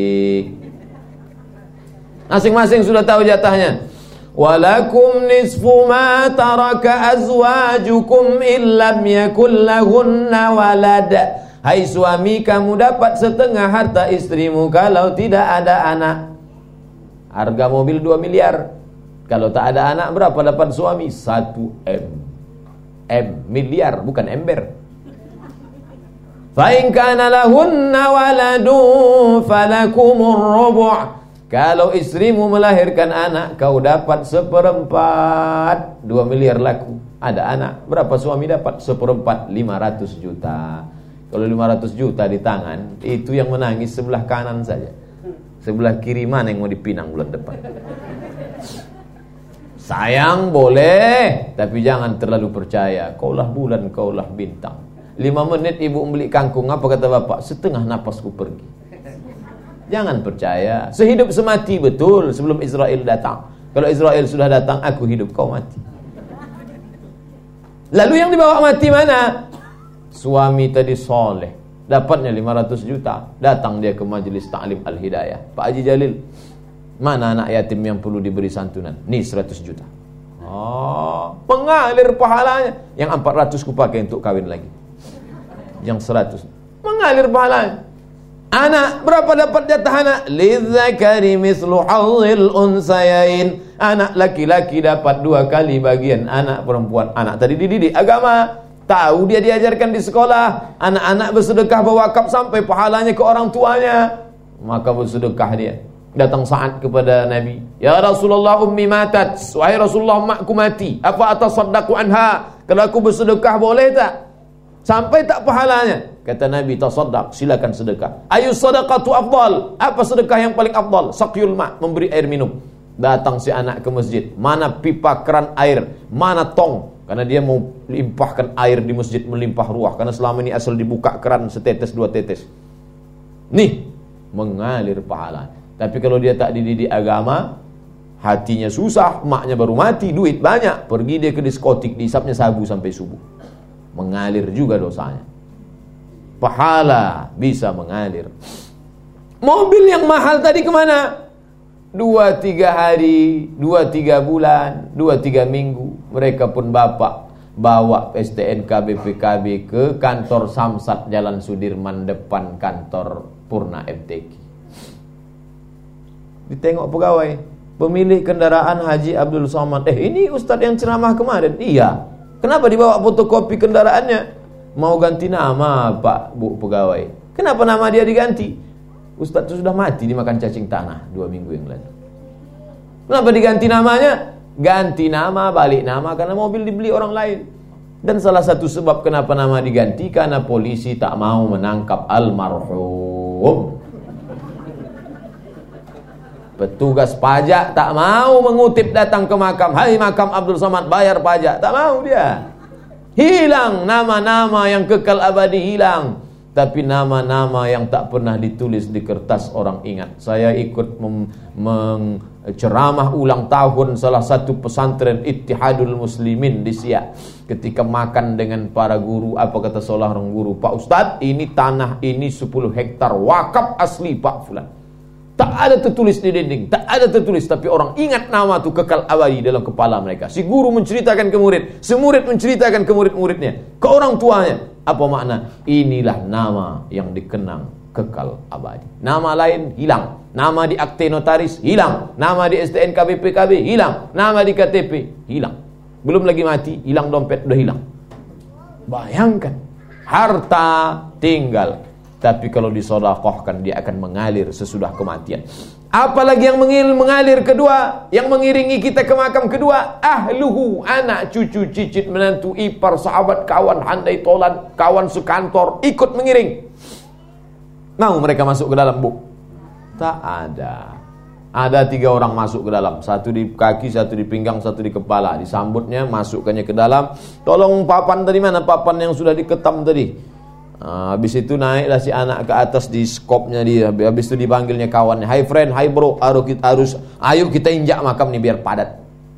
Masing-masing sudah tahu jatahnya. Walakum nisfu ma taraka azwajukum illam yakul lahunna walad. Hai suami, kamu dapat setengah harta istrimu kalau tidak ada anak. Harga mobil 2 miliar. Kalau tak ada anak berapa dapat suami? 1 M. M miliar, bukan ember. Fa in kana lahunna waladun falakumur rubu'. Kalau istrimu melahirkan anak, kau dapat 1/4. 2 miliar laku. Ada anak, berapa suami dapat? 1/4, 500 juta. Kalau 500 juta di tangan, itu yang menangis sebelah kanan saja. Sebelah kiri mana yang mau dipinang bulan depan? Sayang boleh, tapi jangan terlalu percaya. Kaulah bulan, kaulah bintang. 5 menit ibu membeli kangkung, apa kata bapak? Setengah napasku pergi. Jangan percaya. Sehidup semati betul sebelum Israel datang. Kalau Israel sudah datang, aku hidup, kau mati. Lalu yang dibawa mati mana? Suami tadi soleh, dapatnya 500 juta. Datang dia ke majlis taklim Al-Hidayah. Pak Haji Jalil, mana anak yatim yang perlu diberi santunan? Nih 100 juta. Mengalir pahalanya. Yang 400 ku pakai untuk kawin lagi. Yang 100 mengalir pahalanya. Anak, berapa dapat jatah anak? Lidzakari mislu hadzil unsayain. Anak laki-laki dapat 2 kali bagian anak perempuan. Anak tadi dididik agama, Tahu dia diajarkan di sekolah, anak-anak bersedekah berwakaf sampai pahalanya ke orang tuanya, maka bersedekah dia. Datang Sa'ad kepada Nabi, ya Rasulullah, ummi matat, wahai Rasulullah, makku mati, apa atasaddaqu anha, kalau aku bersedekah boleh tak? Sampai tak pahalanya? Kata Nabi, tasaddaq, silakan sedekah. Ayu sadaqatu afdal, apa sedekah yang paling afdal? Saqyul ma', memberi air minum. Datang si anak ke masjid, mana pipa keran air, mana tong, karena dia mau limpahkan air di masjid melimpah ruah, karena selama ini asal dibuka keran setetes dua tetes. Nih, mengalir pahala. Tapi kalau dia tak dididik agama, hatinya susah, maknya baru mati, duit banyak, pergi dia ke diskotik, dihisapnya sabu sampai subuh. Mengalir juga dosanya. Pahala bisa mengalir. Mobil yang mahal tadi kemana? 2-3 hari, 2-3 bulan, 2-3 minggu, mereka pun bapak bawa STNK BPKB ke kantor Samsat Jalan Sudirman depan kantor Purna FTQ. Ditengok pegawai, pemilik kendaraan Haji Abdul Somad. Ini Ustadz yang ceramah kemarin. Iya. Kenapa dibawa fotokopi kendaraannya? Mau ganti nama Pak Bu pegawai. Kenapa nama dia diganti? Ustadz itu sudah mati dimakan cacing tanah 2 minggu yang lalu. Kenapa diganti namanya? Ganti nama, balik nama karena mobil dibeli orang lain. Dan salah satu sebab kenapa nama diganti, karena polisi tak mau menangkap almarhum. Petugas pajak tak mau mengutip datang ke makam. Hai makam Abdul Somad, bayar pajak. Tak mau dia. Hilang nama-nama yang kekal abadi, hilang. Tapi nama-nama yang tak pernah ditulis di kertas orang ingat. Saya ikut menceramah ulang tahun salah satu pesantren Ittihadul Muslimin di Siak. Ketika makan dengan para guru, apa kata seorang guru, Pak Ustadz, ini tanah ini 10 hektar wakaf asli Pak Fulan. Tak ada tertulis di dinding, tak ada tertulis, tapi orang ingat nama itu kekal abadi dalam kepala mereka. Si guru menceritakan ke murid, si murid menceritakan ke murid-muridnya, ke orang tuanya. Apa makna? Inilah nama yang dikenang kekal abadi. Nama lain hilang, nama di akte notaris hilang, nama di STNK BPKB hilang, nama di KTP hilang. Belum lagi mati, hilang dompet, udah hilang. Bayangkan, harta tinggal. Tapi kalau disedekahkan dia akan mengalir sesudah kematian. Apalagi yang mengalir kedua, yang mengiringi kita ke makam kedua, ahluhu, anak, cucu, cicit, menantu, ipar, sahabat, kawan, handai tolan, kawan sekantor, ikut mengiring. Mau mereka masuk ke dalam, Bu? Tak ada. Ada 3 orang masuk ke dalam, satu di kaki, satu di pinggang, satu di kepala. Disambutnya, masukkannya ke dalam. Tolong papan tadi mana? Papan yang sudah diketam tadi. Habis itu naiklah si anak ke atas di skopnya dia. Habis itu dipanggilnya kawannya, "Hai friend, hai bro, ayo kita injak makam nih biar padat."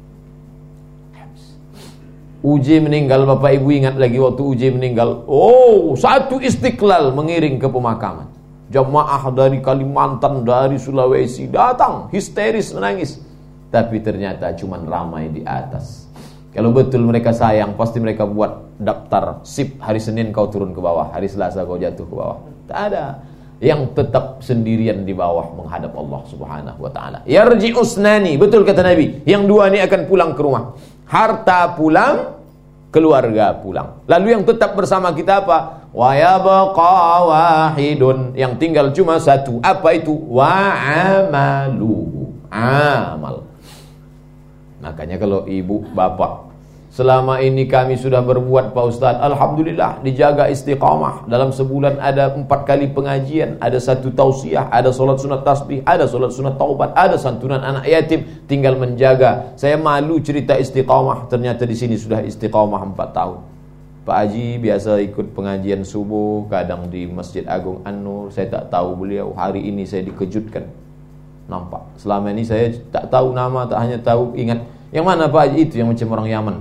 Uji meninggal, Bapak Ibu ingat lagi waktu Uji meninggal. Satu Istiqlal mengiring ke pemakaman. Jamaah dari Kalimantan, dari Sulawesi datang, histeris menangis. Tapi ternyata cuma ramai di atas. Kalau betul mereka sayang, pasti mereka buat daftar sip, hari Senin kau turun ke bawah, hari Selasa kau jatuh ke bawah. Tak ada. Yang tetap sendirian di bawah menghadap Allah Subhanahu wa taala. Yarji usnani, betul kata Nabi, yang 2 ini akan pulang ke rumah. Harta pulang, keluarga pulang. Lalu yang tetap bersama kita apa? Wa yabqa wahidun, yang tinggal cuma 1. Apa itu? Wa amaluhu, amal. Makanya kalau ibu, bapak, selama ini kami sudah berbuat Pak Ustaz, alhamdulillah dijaga istiqamah. Dalam sebulan ada 4 kali pengajian, ada 1 tausiah, ada solat sunat tasbih, ada solat sunat taubat, ada santunan anak yatim. Tinggal menjaga. Saya malu cerita istiqamah, ternyata di sini sudah istiqamah 4 tahun. Pak Haji biasa ikut pengajian subuh, kadang di Masjid Agung An-Nur. Saya tak tahu beliau, hari ini saya dikejutkan. Nampak, selama ini saya tak tahu nama, tak hanya tahu ingat yang mana Pak Haji itu yang macam orang Yaman.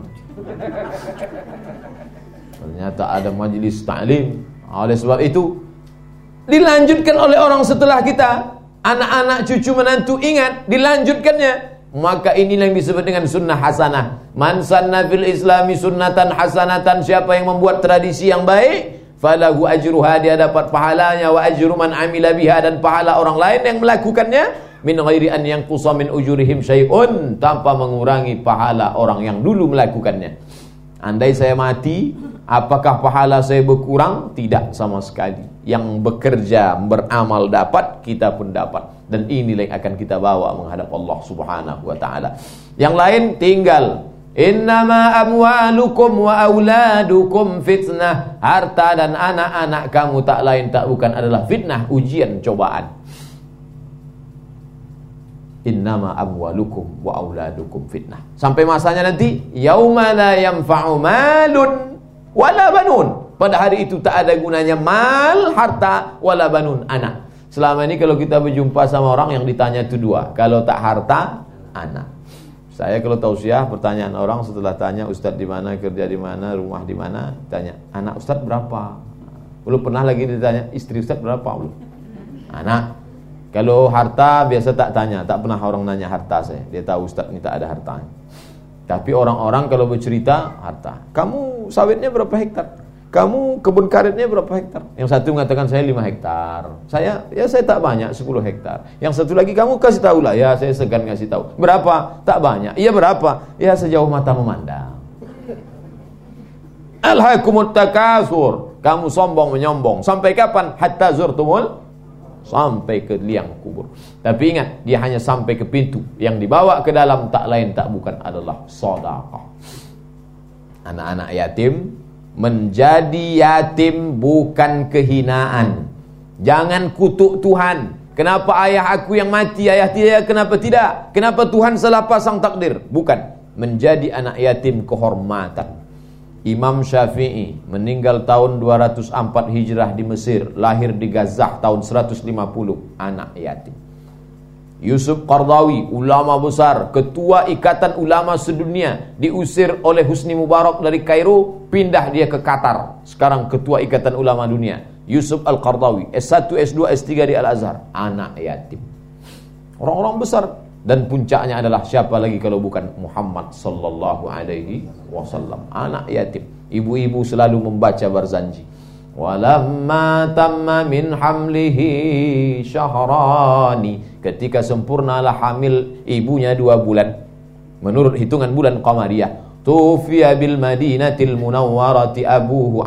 Ternyata ada majlis ta'lim. Oleh sebab itu dilanjutkan oleh orang setelah kita, anak-anak, cucu, menantu, ingat dilanjutkannya. Maka inilah yang disebut dengan sunnah hasanah. Man sanna fil islami sunnatan hasanatan, siapa yang membuat tradisi yang baik, falahu ajruha, dia dapat pahalanya, wa ajru man amila biha, dan pahala orang lain yang melakukannya, min ghairi an yanqusa min ujurihim syai'un, tanpa mengurangi pahala orang yang dulu melakukannya. Andai saya mati, apakah pahala saya berkurang? Tidak sama sekali. Yang bekerja, beramal dapat, kita pun dapat. Dan inilah yang akan kita bawa menghadap Allah Subhanahu wa ta'ala. Yang lain tinggal. Innama amwalukum wa auladukum fitnah. Harta dan anak-anak kamu tak lain tak bukan adalah fitnah, ujian, cobaan. Innama amwalukum wa auladukum fitnah. Sampai masanya nanti yauma la yanfa'u malun wala banun. Pada hari itu tak ada gunanya mal, harta, wala banun, anak. Selama ini kalau kita berjumpa sama orang yang ditanya itu dua. Kalau tak harta, anak. Saya kalau tausiah pertanyaan orang setelah tanya ustaz di mana, kerja di mana, rumah di mana, tanya anak ustaz berapa? Belum pernah lagi ditanya istri ustaz berapa, belum. Anak. Kalau harta biasa tak tanya, tak pernah orang nanya harta saya. Dia tahu ustaz ni tak ada hartanya. Tapi orang-orang kalau bercerita harta. Kamu sawitnya berapa hektar? Kamu kebun karetnya berapa hektar? Yang satu mengatakan saya 5 hektar. Saya tak banyak, 10 hektar. Yang satu lagi kamu kasih tahu lah. Ya saya segan kasih tahu. Berapa? Tak banyak. Iya berapa? Ya sejauh mata memandang. Alhaakumut takasur. Kamu sombong menyombong. Sampai kapan? Hatta zurtumul, sampai ke liang kubur. Tapi ingat, dia hanya sampai ke pintu. Yang dibawa ke dalam tak lain tak bukan adalah sedekah. Anak-anak yatim, menjadi yatim bukan kehinaan. Jangan kutuk Tuhan. Kenapa ayah aku yang mati, ayah dia kenapa tidak? Kenapa Tuhan salah pasang takdir? Bukan. Menjadi anak yatim kehormatan. Imam Syafi'i meninggal tahun 204 Hijrah di Mesir, lahir di Gaza tahun 150, anak yatim. Yusuf Qardawi, ulama besar, ketua ikatan ulama sedunia, diusir oleh Husni Mubarak dari Kairo, pindah dia ke Qatar. Sekarang ketua ikatan ulama dunia. Yusuf Al-Qardawi, S1, S2, S3 di Al-Azhar, anak yatim. Orang-orang besar. Dan puncaknya adalah siapa lagi kalau bukan Muhammad sallallahu alaihi wasallam, anak yatim. Ibu-ibu selalu membaca Barzanji. Walamma tamma min hamlihi syahrani. Ketika sempurnalah hamil ibunya 2 bulan. Menurut hitungan bulan Qamariyah. Tufiya bil Madinatil Munawwarati abuhu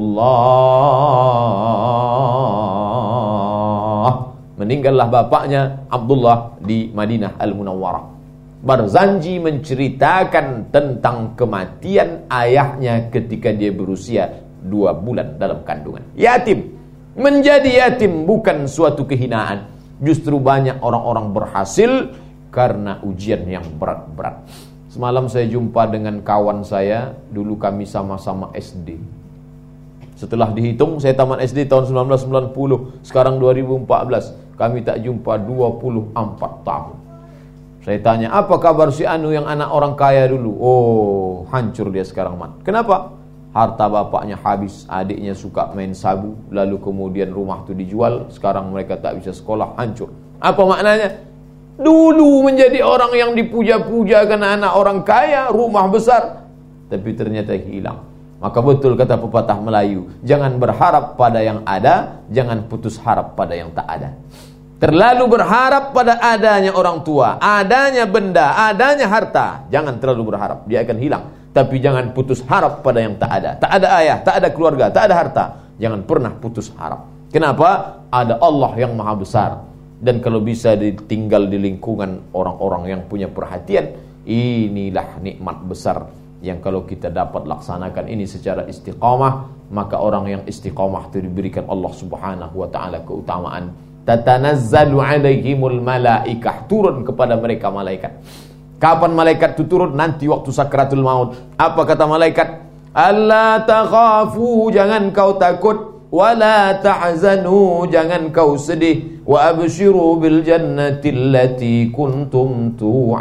Abdullah. Meninggallah bapaknya Abdullah di Madinah Al-Munawwarah. Barzanji menceritakan tentang kematian ayahnya ketika dia berusia 2 bulan dalam kandungan. Yatim. Menjadi yatim bukan suatu kehinaan. Justru banyak orang-orang berhasil karena ujian yang berat-berat. Semalam saya jumpa dengan kawan saya. Dulu kami sama-sama SD. Setelah dihitung, saya tamat SD tahun 1990. Sekarang 2014. Kami tak jumpa 24 tahun. Saya tanya, apa kabar si Anu yang anak orang kaya dulu? Oh, hancur dia sekarang, Mat. Kenapa? Harta bapaknya habis, adiknya suka main sabu, lalu kemudian rumah itu dijual, sekarang mereka tak bisa sekolah, hancur. Apa maknanya? Dulu menjadi orang yang dipuja-puja karena anak orang kaya, rumah besar, tapi ternyata hilang. Maka betul kata pepatah Melayu, jangan berharap pada yang ada, jangan putus harap pada yang tak ada. Terlalu berharap pada adanya orang tua, adanya benda, adanya harta, jangan terlalu berharap, dia akan hilang. Tapi jangan putus harap pada yang tak ada. Tak ada ayah, tak ada keluarga, tak ada harta, jangan pernah putus harap. Kenapa? Ada Allah yang maha besar. Dan kalau bisa ditinggal di lingkungan orang-orang yang punya perhatian, inilah nikmat besar yang kalau kita dapat laksanakan ini secara istiqamah, maka orang yang istiqamah itu diberikan Allah Subhanahu wa taala keutamaan. Tatanazzalu alaihimul malaikah, turun kepada mereka malaikat. Kapan malaikat itu turun? Nanti waktu sakratul maut. Apa kata malaikat? Alla takhafu, jangan kau takut, wala tahzanu, jangan kau sedih, wa abshiru bil jannati allati kuntum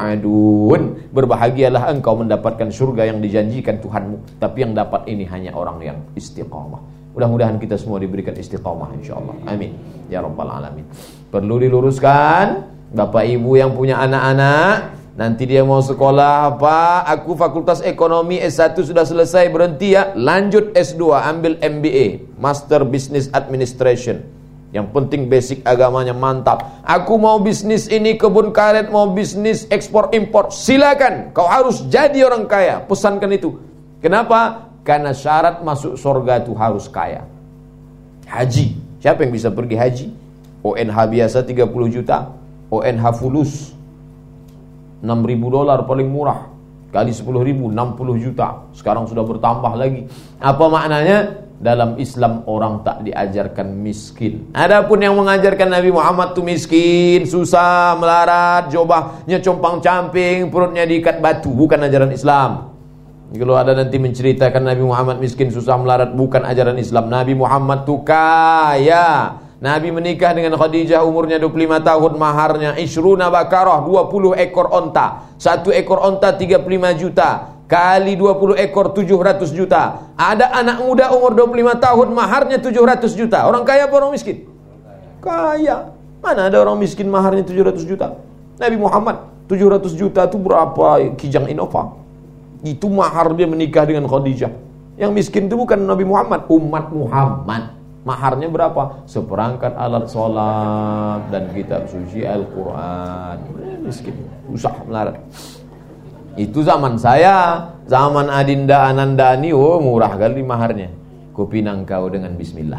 tu'adun. Berbahagialah engkau mendapatkan surga yang dijanjikan Tuhanmu. Tapi yang dapat ini hanya orang yang istiqamah. Mudah-mudahan kita semua diberikan istiqamah insyaallah. Amin ya rabbal alamin. Perlu diluruskan, Bapak Ibu yang punya anak-anak, nanti dia mau sekolah apa? Aku fakultas ekonomi S1 sudah selesai, berhenti ya, lanjut S2, ambil MBA, Master Business Administration. Yang penting basic agamanya mantap. Aku mau bisnis ini, kebun karet, mau bisnis ekspor impor, silakan. Kau harus jadi orang kaya, pesankan itu. Kenapa? Karena syarat masuk surga itu harus kaya. Haji, siapa yang bisa pergi haji? ONH biasa 30 juta, ONH fulus $6.000 paling murah, kali 10.000 60 juta. Sekarang sudah bertambah lagi. Apa maknanya? Dalam Islam orang tak diajarkan miskin. Adapun yang mengajarkan Nabi Muhammad tu miskin, susah, melarat, jubahnya compang-camping, perutnya diikat batu, bukan ajaran Islam. Kalau ada nanti menceritakan Nabi Muhammad miskin, susah, melarat, bukan ajaran Islam. Nabi Muhammad tu kaya. Nabi menikah dengan Khadijah umurnya 25 tahun, maharnya Ishruna Bakarah, 20 ekor onta. 1 ekor onta 35 juta. Kali 20 ekor 700 juta. Ada anak muda umur 25 tahun, maharnya 700 juta. Orang kaya apa orang miskin? Kaya. Mana ada orang miskin maharnya 700 juta? Nabi Muhammad 700 juta itu berapa kijang Innova? Itu mahar dia menikah dengan Khadijah. Yang miskin itu bukan Nabi Muhammad, umat Muhammad. Maharnya berapa? Seperangkat alat sholat dan kitab suci Al-Quran. Miskin, susah, melarat. Itu zaman saya, zaman Adinda Anandani, oh murah kali maharnya. Kupinang kau dengan bismillah.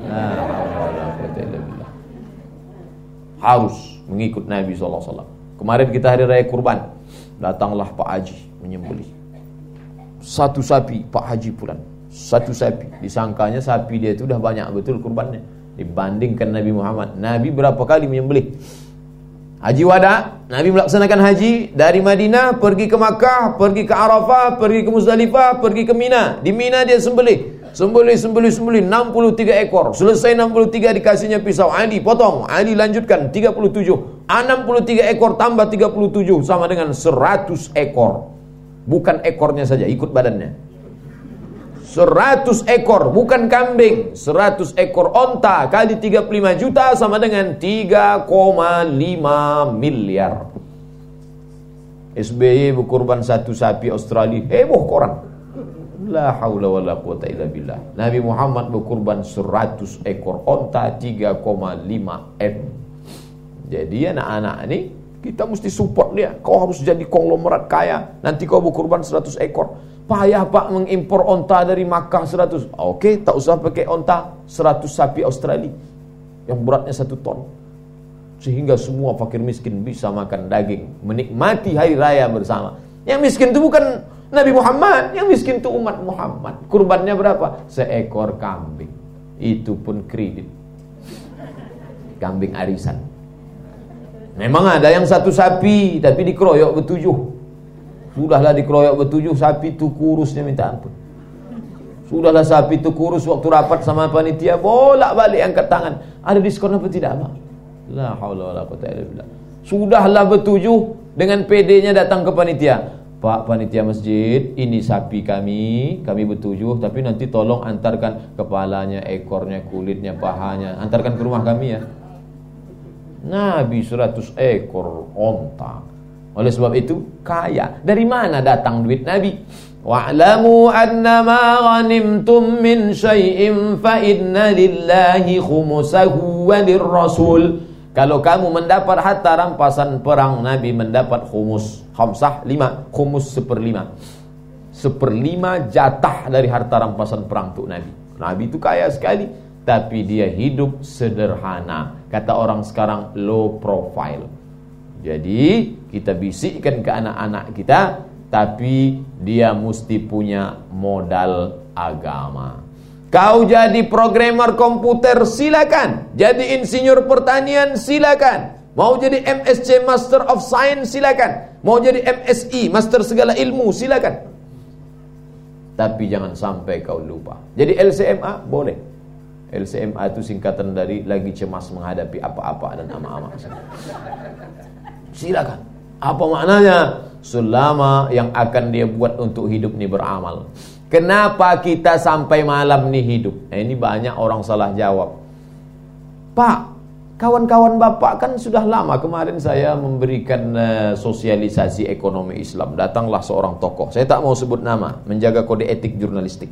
Harus mengikut Nabi SAW. Kemarin kita hari raya kurban, datanglah Pak Haji menyembelih 1 sapi, Pak Haji pulang 1 sapi. Disangkanya sapi dia itu udah banyak betul kurbannya dibandingkan Nabi Muhammad. Nabi berapa kali menyembelih? Haji wada, Nabi melaksanakan haji dari Madinah, pergi ke Makkah, pergi ke Arafah, pergi ke Muzdalifah, pergi ke Mina. Di Mina dia sembelih 63 ekor. Selesai 63 dikasihnya pisau. Ali potong, Ali lanjutkan 37. 63 ekor tambah 37 sama dengan 100 ekor. Bukan ekornya saja, ikut badannya. 100 ekor, bukan kambing. 100 ekor onta kali 35 juta sama dengan 3,5 miliar. SBY berkorban 1 sapi Australia. Heboh koran. La haula wala quwata illa billah. Nabi Muhammad berkorban 100 ekor onta 3,5 M. Jadi anak-anak ini kita mesti support dia. Kau harus jadi konglomerat kaya. Nanti kau berkorban 100 ekor. Payah Pak mengimpor onta dari Makkah 100. Oke, tak usah pakai onta, 100 sapi Australia yang beratnya 1 ton. Sehingga semua fakir miskin bisa makan daging, menikmati hari raya bersama. Yang miskin itu bukan Nabi Muhammad, yang miskin itu umat Muhammad. Kurbannya berapa? 1 ekor kambing. Itu pun kredit. Kambing arisan. Memang ada yang 1 sapi tapi dikeroyok ber-7. Sudahlah dikeroyok ber-7 sapi itu kurusnya minta ampun. Sudahlah sapi itu kurus, waktu rapat sama panitia bolak-balik angkat tangan. Ada diskon apa tidak, Pak? La haula wala quwata illa billah. Sudahlah ber-7 dengan PD-nya datang ke panitia. Pak panitia masjid, ini sapi kami ber-7, tapi nanti tolong antarkan kepalanya, ekornya, kulitnya, pahanya, antarkan ke rumah kami ya. Nabi 100 ekor onta. Oleh sebab itu kaya. Dari mana datang duit Nabi? Wa'lamu annama ghanimtum min syai'in fa inna lillahi khumusahu wa lirrasul. Kalau kamu mendapat harta rampasan perang, Nabi mendapat khumus. Khamsah 5, khumus 1/5. 1/5 jatah dari harta rampasan perang untuk Nabi. Nabi itu kaya sekali, tapi dia hidup sederhana. Kata orang sekarang low profile. Jadi kita bisikkan ke anak-anak kita, tapi dia mesti punya modal agama. Kau jadi programmer komputer silakan, jadi insinyur pertanian silakan, mau jadi MSc Master of Science silakan, mau jadi MSI Master segala ilmu silakan. Tapi jangan sampai kau lupa. Jadi LCMA boleh. LCMA itu singkatan dari lagi cemas menghadapi apa-apa dan ama-ama. Silakan. Apa maknanya? Selama yang akan dia buat untuk hidup ini beramal. Kenapa kita sampai malam ini hidup? Ini banyak orang salah jawab. Pak, kawan-kawan Bapak kan sudah lama. Kemarin saya memberikan sosialisasi ekonomi Islam. Datanglah seorang tokoh. Saya tak mau sebut nama, menjaga kode etik jurnalistik.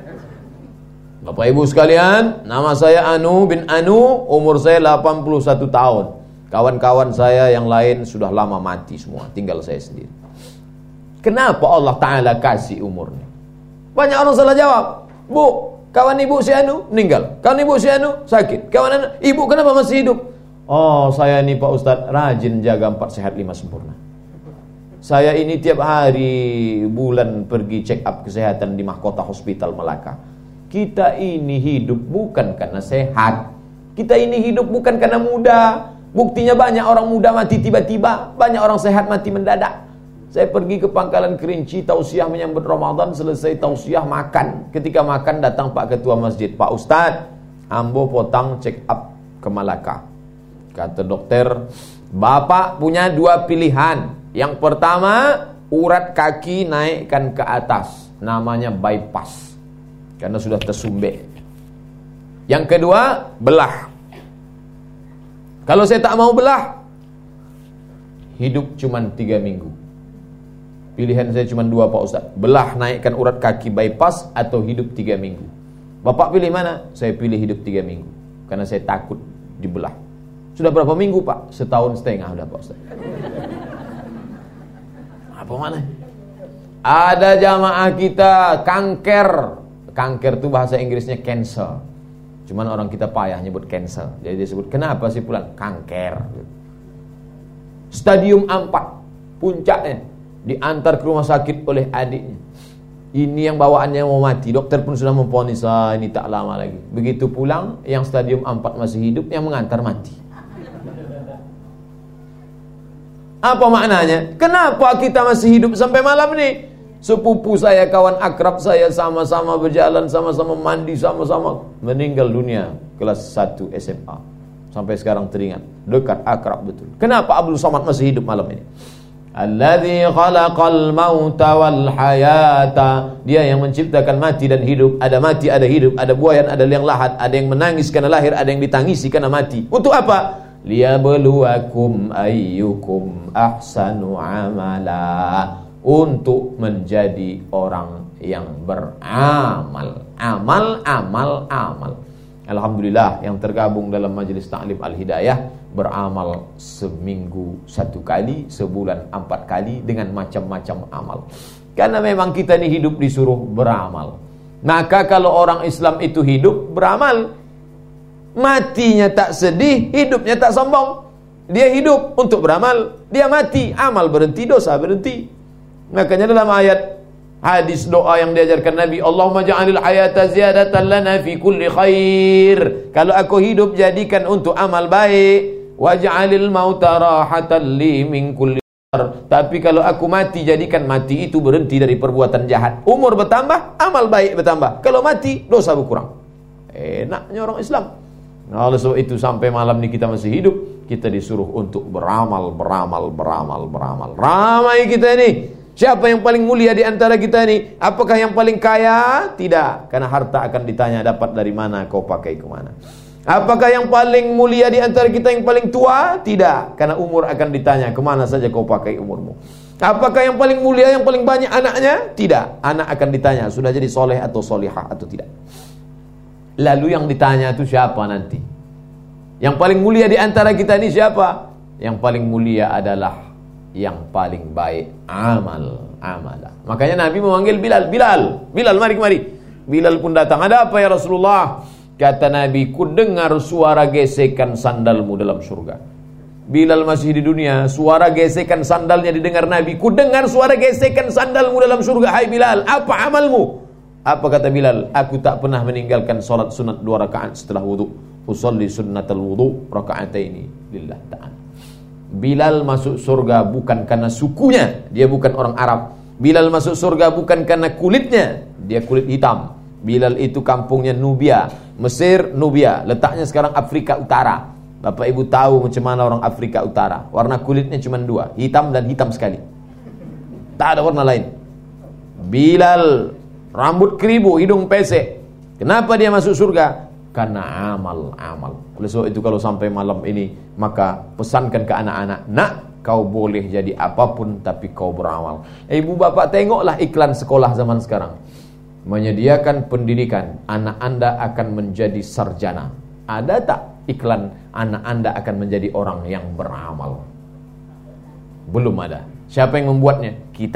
Bapak Ibu sekalian, nama saya Anu bin Anu, umur saya 81 tahun. Kawan-kawan saya yang lain sudah lama mati semua, tinggal saya sendiri. Kenapa Allah Ta'ala kasih umurnya? Banyak orang salah jawab. Bu, kawan ibu si Anu meninggal, kawan ibu si Anu sakit, kawan anu, ibu kenapa masih hidup? Oh, saya ini Pak Ustadz rajin jaga 4 sehat 5 sempurna. Saya ini tiap hari bulan pergi check up kesehatan di Mahkota Hospital Melaka. Kita ini hidup bukan karena sehat. Kita ini hidup bukan karena muda. Buktinya banyak orang muda mati tiba-tiba, banyak orang sehat mati mendadak. Saya pergi ke Pangkalan Kerinci tausiah menyambut Ramadan, selesai tausiah makan. Ketika makan datang Pak Ketua Masjid, Pak Ustadz, ambo potang check up ke Malaka. Kata dokter, Bapak punya 2 pilihan. Yang pertama, urat kaki naikkan ke atas, namanya bypass, karena sudah tersumbek. Yang kedua, belah. Kalau saya tak mau belah, hidup cuma 3 minggu. Pilihan saya cuma 2 Pak Ustaz. Belah naikkan urat kaki bypass atau hidup 3 minggu. Bapak pilih mana? Saya pilih hidup 3 minggu. Karena saya takut dibelah. Sudah berapa minggu Pak? 1,5 tahun udah Pak Ustaz. Apa mana? Ada jamaah kita kanker. Kanker itu bahasa Inggrisnya cancer. Cuman orang kita payah nyebut cancer. Jadi dia sebut, kenapa sih pulang? Kanker. Stadium 4. Puncaknya. Diantar ke rumah sakit oleh adiknya. Ini yang bawaannya mau mati. Dokter pun sudah memvonis, ini tak lama lagi. Begitu pulang, yang stadium 4 masih hidup, yang mengantar mati. Apa maknanya? Kenapa kita masih hidup sampai malam nih? Sepupu saya, kawan akrab saya, sama-sama berjalan, sama-sama mandi, sama-sama meninggal dunia kelas 1 SMA. Sampai sekarang teringat, dekat, akrab betul. Kenapa Abdul Somad masih hidup malam ini? Alladzi khalaqal mauta wal hayata. Dia yang menciptakan mati dan hidup. Ada mati, ada hidup, ada buayan, ada liang lahat, ada yang menangis karena lahir, ada yang ditangisi karena mati. Untuk apa? Liyabluwakum ayyukum ahsanu amala. Untuk menjadi orang yang beramal. Amal. Alhamdulillah yang tergabung dalam Majelis Ta'lim Al-Hidayah beramal seminggu 1 kali, sebulan 4 kali dengan macam-macam amal. Karena memang kita ini hidup disuruh beramal. Maka kalau orang Islam itu hidup beramal, matinya tak sedih, hidupnya tak sombong. Dia hidup untuk beramal, dia mati, amal berhenti, dosa berhenti. Makanya dalam ayat hadis doa yang diajarkan Nabi, Allahumma ja'alil hayata ziyadatan lana fi kulli khair. Kalau aku hidup jadikan untuk amal baik, waj'alil mauta rahatan li min kulli syarr. Tapi kalau aku mati, jadikan mati itu berhenti dari perbuatan jahat. Umur bertambah, amal baik bertambah. Kalau mati, dosa berkurang. Enaknya orang Islam. Nah, oleh sebab itu sampai malam ini kita masih hidup, kita disuruh untuk beramal. Ramai kita ini. Siapa yang paling mulia di antara kita ini? Apakah yang paling kaya? Tidak, karena harta akan ditanya dapat dari mana, kau pakai ke mana. Apakah yang paling mulia di antara kita yang paling tua? Tidak, karena umur akan ditanya kemana saja kau pakai umurmu. Apakah yang paling mulia, yang paling banyak anaknya? Tidak, anak akan ditanya sudah jadi soleh atau solihah atau tidak. Lalu yang ditanya itu siapa nanti? Yang paling mulia di antara kita ini siapa? Yang paling mulia adalah yang paling baik amalah. Makanya Nabi memanggil Bilal, mari. Bilal pun datang. Ada apa ya Rasulullah? Kata Nabi, ku dengar suara gesekan sandalmu dalam surga. Bilal masih di dunia, suara gesekan sandalnya didengar Nabi. Ku dengar suara gesekan sandalmu dalam surga. Hai Bilal, apa amalmu? Apa kata Bilal? Aku tak pernah meninggalkan salat sunat 2 rakaat setelah wudu. Usolli sunnatal wudu raka'ataini lillah ta'ala. Bilal masuk surga bukan karena sukunya, dia bukan orang Arab. Bilal masuk surga bukan karena kulitnya, dia kulit hitam. Bilal itu kampungnya Nubia, Mesir, Nubia, letaknya sekarang Afrika Utara. Bapak Ibu tahu macam mana orang Afrika Utara. Warna kulitnya cuma 2, hitam dan hitam sekali. Tak ada warna lain. Bilal, rambut keribu, hidung pesek. Kenapa dia masuk surga? Karena amal. Oleh sebab itu kalau sampai malam ini, maka pesankan ke anak-anak, nak, kau boleh jadi apapun tapi kau beramal. Ibu bapak tengoklah iklan sekolah zaman sekarang. Menyediakan pendidikan, anak anda akan menjadi sarjana. Ada tak iklan anak anda akan menjadi orang yang beramal? Belum ada. Siapa yang membuatnya? Kita.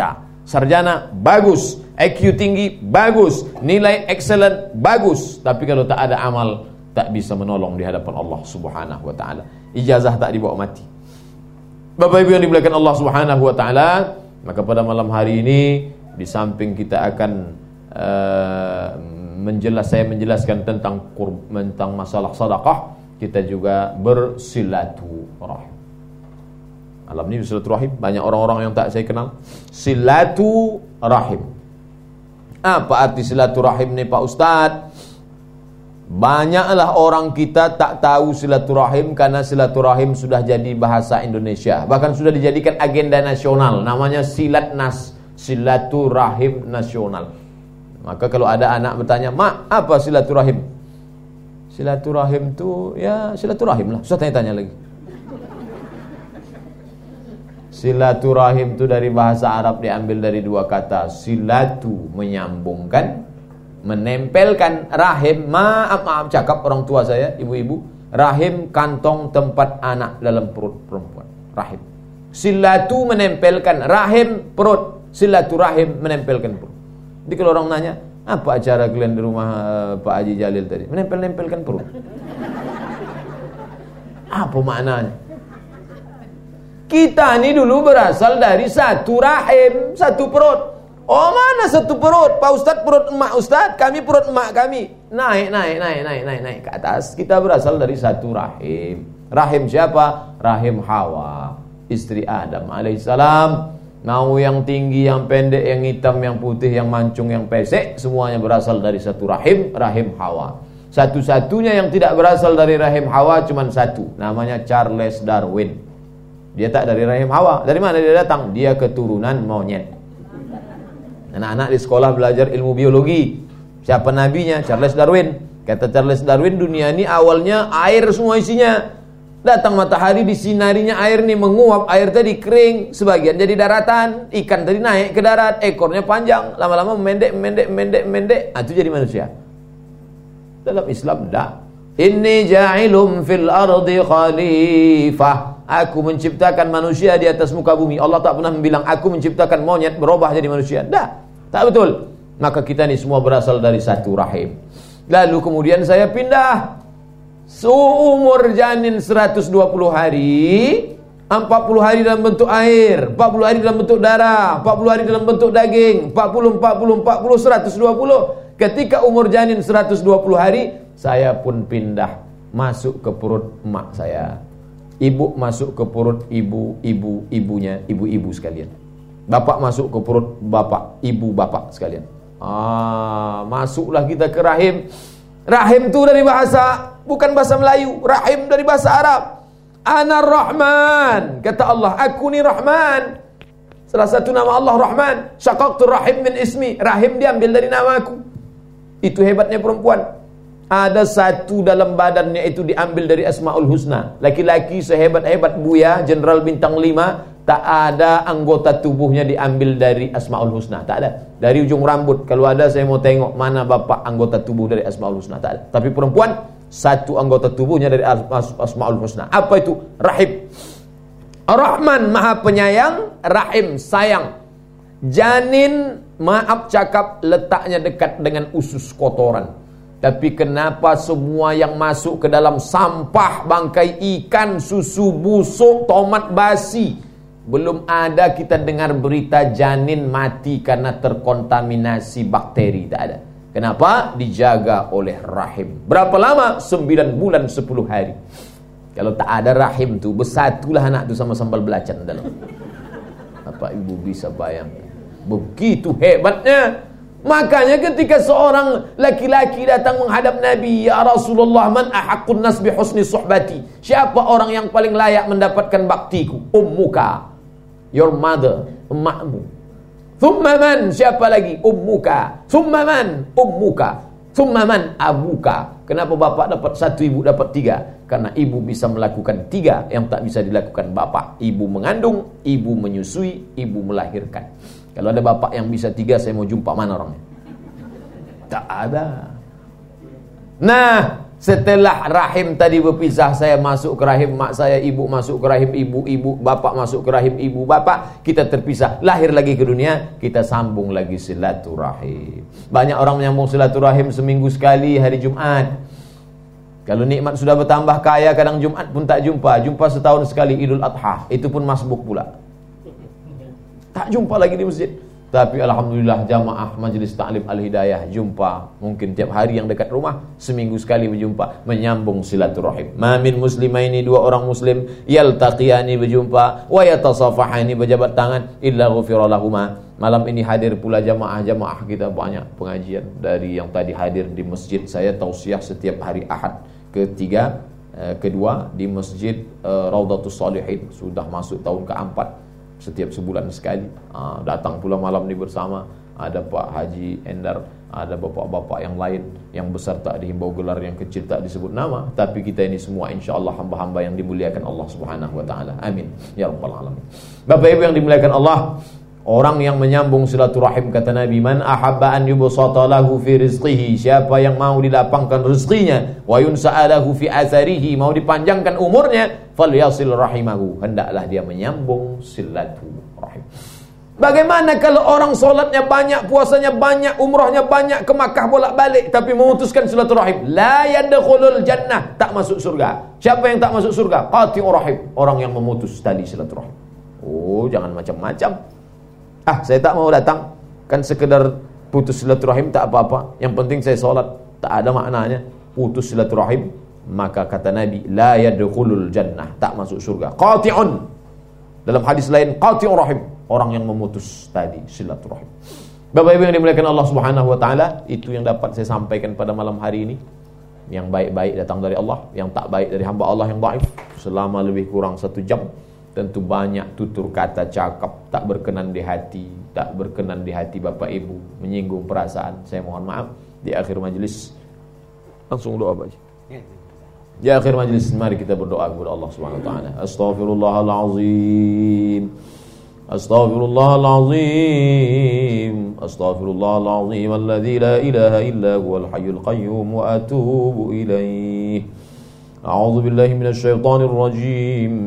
Sarjana bagus, IQ tinggi bagus, nilai excellent bagus, tapi kalau tak ada amal, tak bisa menolong di hadapan Allah Subhanahu wa taala. Ijazah tak dibawa mati. Bapak Ibu yang dimuliakan Allah Subhanahu wa taala, maka pada malam hari ini di samping kita akan saya menjelaskan tentang masalah sedekah, kita juga bersilaturahim. Alam ini silaturahim, banyak orang-orang yang tak saya kenal. Silaturahim. Apa arti silaturahim nih Pak Ustadz? Banyaklah orang kita tak tahu silaturahim karena silaturahim sudah jadi bahasa Indonesia. Bahkan sudah dijadikan agenda nasional, namanya silaturahim nasional. Maka kalau ada anak bertanya, "Mak, apa silaturahim?" Silaturahim itu ya silaturahim lah. Susah tanya-tanya lagi. Silaturahim itu dari bahasa Arab diambil dari dua kata. Silatu menyambungkan, menempelkan. Rahim, maaf cakap orang tua saya, ibu-ibu. Rahim kantong tempat anak dalam perut perempuan. Rahim. Silatu menempelkan, rahim perut. Silaturahim menempelkan perut. Jadi kalau orang nanya, apa acara kalian di rumah Pak Haji Jalil tadi? Menempel-nempelkan perut. Apa maknanya? Kita ini dulu berasal dari satu rahim, satu perut. Oh, mana satu perut? Pak Ustadz perut emak Ustadz, kami perut emak kami. Naik ke atas. Kita berasal dari satu rahim. Rahim siapa? Rahim Hawa, istri Adam alaihissalam. Mau yang tinggi, yang pendek, yang hitam, yang putih, yang mancung, yang pesek, semuanya berasal dari satu rahim, rahim Hawa. Satu-satunya yang tidak berasal dari rahim Hawa cuma satu, namanya Charles Darwin. Dia tak dari rahim Hawa. Dari mana dia datang? Dia keturunan monyet. Anak-anak di sekolah belajar ilmu biologi. Siapa nabinya? Charles Darwin. Kata Charles Darwin, dunia ini awalnya air semua isinya. Datang matahari, disinarinya air nih menguap, air tadi kering, sebagian jadi daratan, ikan tadi naik ke darat, ekornya panjang, lama-lama mendek. Itu jadi manusia. Dalam Islam dah. Inni ja'ilum fil ardi khalifah. Aku menciptakan manusia di atas muka bumi. Allah tak pernah bilang aku menciptakan monyet berubah jadi manusia. Dah, tak betul. Maka kita ni semua berasal dari satu rahim. Lalu kemudian saya pindah. Seumur janin 120 hari, 40 hari dalam bentuk air, 40 hari dalam bentuk darah, 40 hari dalam bentuk daging, 40, 120. Ketika umur janin 120 hari, saya pun pindah masuk ke perut emak saya. Ibu masuk ke perut ibunya, ibu-ibu sekalian. Bapak masuk ke perut bapak, ibu bapak sekalian. Masuklah kita ke rahim. Rahim itu dari bahasa, bukan bahasa Melayu. Rahim dari bahasa Arab. Ana Rahman, kata Allah, aku ni Rahman. Salah satu nama Allah Rahman. Syaqaqtu rahim min ismi. Rahim diambil dari nama aku. Itu hebatnya perempuan. Ada satu dalam badannya itu diambil dari Asmaul Husna. Laki-laki sehebat-hebat Buya, Jenderal Bintang 5, tak ada anggota tubuhnya diambil dari Asmaul Husna. Tak ada. Dari ujung rambut, kalau ada saya mau tengok mana bapak anggota tubuh dari Asmaul Husna. Tak ada. Tapi perempuan, satu anggota tubuhnya dari Asmaul Husna. Apa itu? Rahim. Ar-Rahman maha penyayang, Rahim sayang. Janin, maaf cakap, letaknya dekat dengan usus kotoran. Tapi kenapa semua yang masuk ke dalam sampah, bangkai ikan, susu busuk, tomat basi, belum ada kita dengar berita janin mati karena terkontaminasi bakteri. Tak ada. Kenapa? Dijaga oleh rahim. Berapa lama? 9 bulan 10 hari. Kalau tak ada rahim tu, bersatulah anak tu sama sambal belacan dalam. Apa ibu bisa bayangkan? Begitu hebatnya. Makanya ketika seorang laki-laki datang menghadap Nabi, ya Rasulullah, man ahaqqun nas bi husni suhbati? Siapa orang yang paling layak mendapatkan baktiku? Ummuka, your mother, emakmu. Thumma man, siapa lagi? Ummuka. Thumma man, ummuka. Thumma man, abuka. Kenapa bapak dapat 1, ibu dapat 3? Karena ibu bisa melakukan 3 yang tak bisa dilakukan bapak. Ibu mengandung, ibu menyusui, ibu melahirkan. Kalau ada bapak yang bisa 3, saya mau jumpa mana orangnya? Tak ada. Nah, Setelah rahim tadi berpisah, saya masuk ke rahim mak saya, ibu masuk ke rahim ibu, bapak masuk ke rahim ibu, bapak, kita terpisah, lahir lagi ke dunia, kita sambung lagi silaturahim. Banyak orang menyambung silaturahim seminggu sekali hari Jumat. Kalau nikmat sudah bertambah kaya, kadang Jumat pun tak jumpa setahun sekali Idul Adha, itu pun masbuk pula. Tak jumpa lagi di masjid. Tapi alhamdulillah jamaah Majlis Ta'lim Al-Hidayah jumpa mungkin tiap hari yang dekat rumah, seminggu sekali berjumpa, menyambung silaturahim. Ma min muslimaini, dua orang muslim, yaltaqiyani berjumpa, wa yatasafahani berjabat tangan, illa ghufira lahuma. Malam ini hadir pula jamaah kita, banyak pengajian dari yang tadi hadir di masjid. Saya tausiah setiap hari Ahad kedua di masjid Raudatus Salihin, sudah masuk tahun keempat. Setiap sebulan sekali datang pula malam ini bersama. Ada Pak Haji Endar, ada bapak-bapak yang lain. Yang besar tak dihimbau gelar, yang kecil tak disebut nama. Tapi kita ini semua insyaAllah hamba-hamba yang dimuliakan Allah subhanahu wa ta'ala. Amin ya rabbal alamin. Bapak ibu yang dimuliakan Allah, orang yang menyambung silaturahim, kata Nabi, man ahabba an yubsata lahu fi rizqihi, siapa yang mau dilapangkan rezekinya, wa yunsa'alahu fi atharihi, mau dipanjangkan umurnya, falyasil rahimahu, hendaklah dia menyambung silaturahim. Bagaimana kalau orang solatnya banyak, puasanya banyak, umrahnya banyak, ke Makkah bolak-balik, tapi memutuskan silaturahim? La yadkhulul jannah, tak masuk surga. Siapa yang tak masuk surga? Qati'ur rahim, orang yang memutus tali silaturahim. Oh, jangan macam-macam. Saya tak mau datang, kan sekedar putus silaturahim tak apa-apa, yang penting saya solat, tak ada maknanya putus silaturahim. Maka kata Nabi, la yadkhulul jannah, tak masuk surga. Qati'un, dalam hadis lain qati'ur rahim, orang yang memutus tadi silaturahim. Bapak ibu yang dimuliakan Allah subhanahu wa ta'ala, itu yang dapat saya sampaikan pada malam hari ini. Yang baik-baik datang dari Allah, yang tak baik dari hamba Allah yang dhaif. Selama lebih kurang 1 jam, tentu banyak tutur kata cakap tak berkenan di hati, tak berkenan di hati Bapak Ibu, menyinggung perasaan. Saya mohon maaf. Di akhir majlis langsung doa aja. Di akhir majlis mari kita berdoa kepada Allah Subhanahu wa taala. Astaghfirullahalazim. Astaghfirullahalazim. Astaghfirullahalazim alladzi la ilaha illa huwal hayyul qayyum wa atubu ilaih. A'udzu billahi minasyaitonir rajim.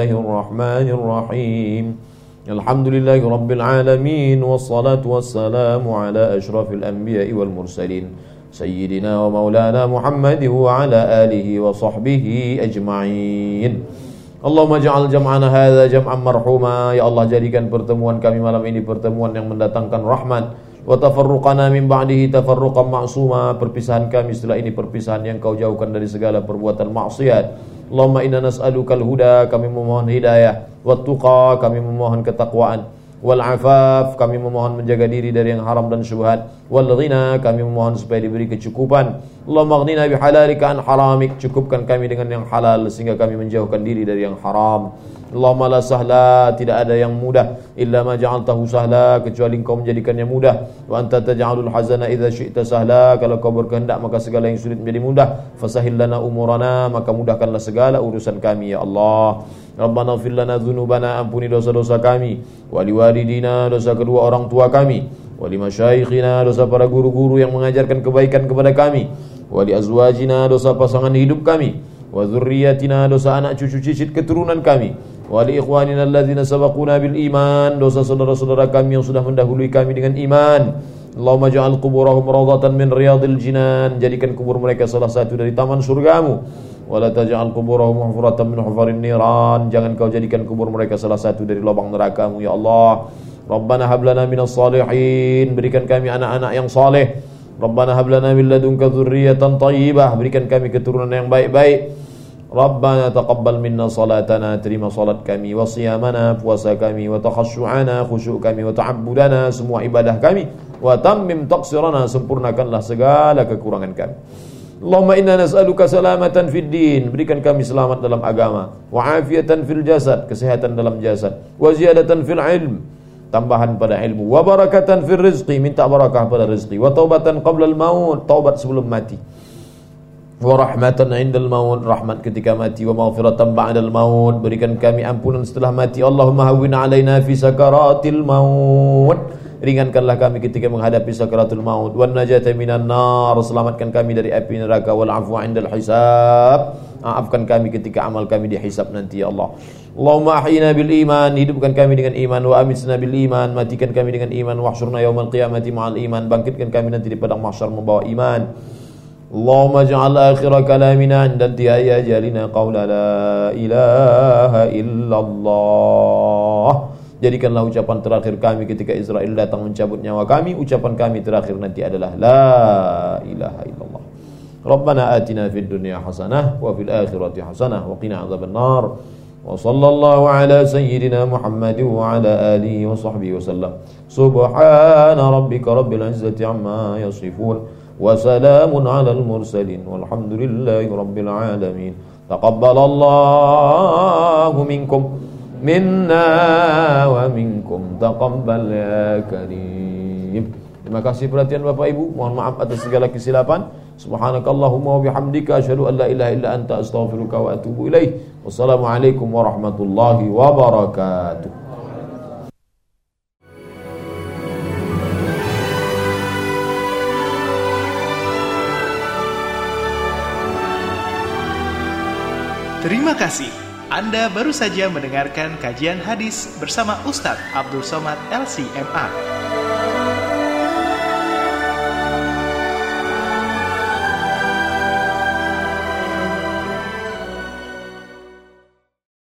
Bismillahirrahmanirrahim. Alhamdulillahi rabbil alamin, wassalatu wassalamu ala asyrafil anbiya'i wal mursalin, sayyidina wa maulana Muhammad wa ala alihi wa sahbihi ajma'in. Allahumma ja'al jam'ana hadza jam'an marhuma. Ya Allah, jadikan pertemuan kami malam ini pertemuan yang mendatangkan rahmat. Wa tafarruqana min ba'dihi tafarruqan ma'suma. Perpisahan kami setelah ini perpisahan yang Kau jauhkan dari segala perbuatan maksiat. Allahumma inna nas'alukal huda, kami memohon hidayah. Wat tuqa, kami memohon ketakwaan. Wal afaf, kami memohon menjaga diri dari yang haram dan syubhat. Wal ghina, kami memohon supaya diberi kecukupan. Allahumma aghnina bihalalika an haramik, cukupkan kami dengan yang halal sehingga kami menjauhkan diri dari yang haram. Allahumma la sahla, tidak ada yang mudah, illa ma ja'altahu sahla, kecuali Engkau menjadikannya mudah. Wa anta taj'alul hazana idza syi'ta sahla, kalau Kau berkehendak maka segala yang sulit menjadi mudah. Fasahhil lana umurana, maka mudahkanlah segala urusan kami ya Allah. Rabbana ighfir lana dzunubana, ampuni dosa-dosa kami, wa liwalidina, dosa kedua orang tua kami, wa limasyayikhina, dosa para guru-guru yang mengajarkan kebaikan kepada kami, wa li azwajina, dosa pasangan hidup kami, wa dzurriyyatina, dosa anak cucu cicit keturunan kami, wa li ikhwanina alladzina sabaquna bil iman, dosa saudara-saudara kami yang sudah mendahului kami dengan iman. Allahumma ja'al quburahum rawdatan min riyadil jinan, jadikan kubur mereka salah satu dari taman surgamu. Wala taj'al quburahum hufratan min hufarin niran, jangan Kau jadikan kubur mereka salah satu dari lubang neraka-Mu ya Allah. Rabbana hab lana minas salihin, berikan kami anak-anak yang saleh. Rabbana hab lana min ladunka dzurriyyatan thayyibah, berikan kami keturunan yang baik-baik. Rabbana taqabbal minna salatana, terima salat kami, wa siyamana, puasa kami, wa takhasyu'ana, khusyuk kami, wa ta'abbudana, semua ibadah kami, wa tammim taqsirana, sempurnakanlah segala kekurangan kami. Allahumma inna nas'aluka salamatan fid din, berikan kami selamat dalam agama, wa afiatan fil jasad, kesehatan dalam jasad, wa ziyadatan fil ilm, tambahan pada ilmu, wa barakatan fil rizqi, minta barakah pada rezeki, wa taubatan qabla al maut, taubat sebelum mati, wa rahmatan indal maut, rahmat ketika mati, wa maghfiratan ba'dal maut, berikan kami ampunan setelah mati. Allahumma hawwin alaina fi sakaratil maut, ringankanlah kami ketika menghadapi sakaratul maut, wan najata minan nar, selamatkan kami dari api neraka, wal afwa 'indal hisab, maafkan kami ketika amal kami dihisab nanti ya Allah. Allahumma ahyina bil iman, hidupkan kami dengan iman, wa amitna bil iman, matikan kami dengan iman, wahsyurna yaumal qiyamati ma'al iman, bangkitkan kami nanti di padang mahsyar membawa iman. Allahumma ja'al akhira kalamina 'inda intihai ajalina qawla la ilaha illallah. Jadikanlah ucapan terakhir kami ketika Israel datang mencabut nyawa kami, ucapan kami terakhir nanti adalah la ilaha illallah. Rabbana atina fid dunya hasanah wa fil akhirati hasanah wa qina adzabannar. Wa sallallahu ala sayyidina Muhammad wa ala alihi wa sahbihi wasallam. Subhana rabbika rabbil izzati amma yasifun wa salamun alal mursalin walhamdulillahi rabbil alamin. Taqabbalallahu minkum minna wa minkum taqabbal ya karim. Terima kasih perhatian Bapak Ibu. Mohon maaf atas segala kesilapan. Subhanakallahumma wa bihamdika asyhadu an la ilaha illa anta astaghfiruka wa atubu ilaik. Wassalamualaikum warahmatullahi wabarakatuh. Terima kasih. Anda baru saja mendengarkan kajian hadis bersama Ustadz Abdul Somad LCMA.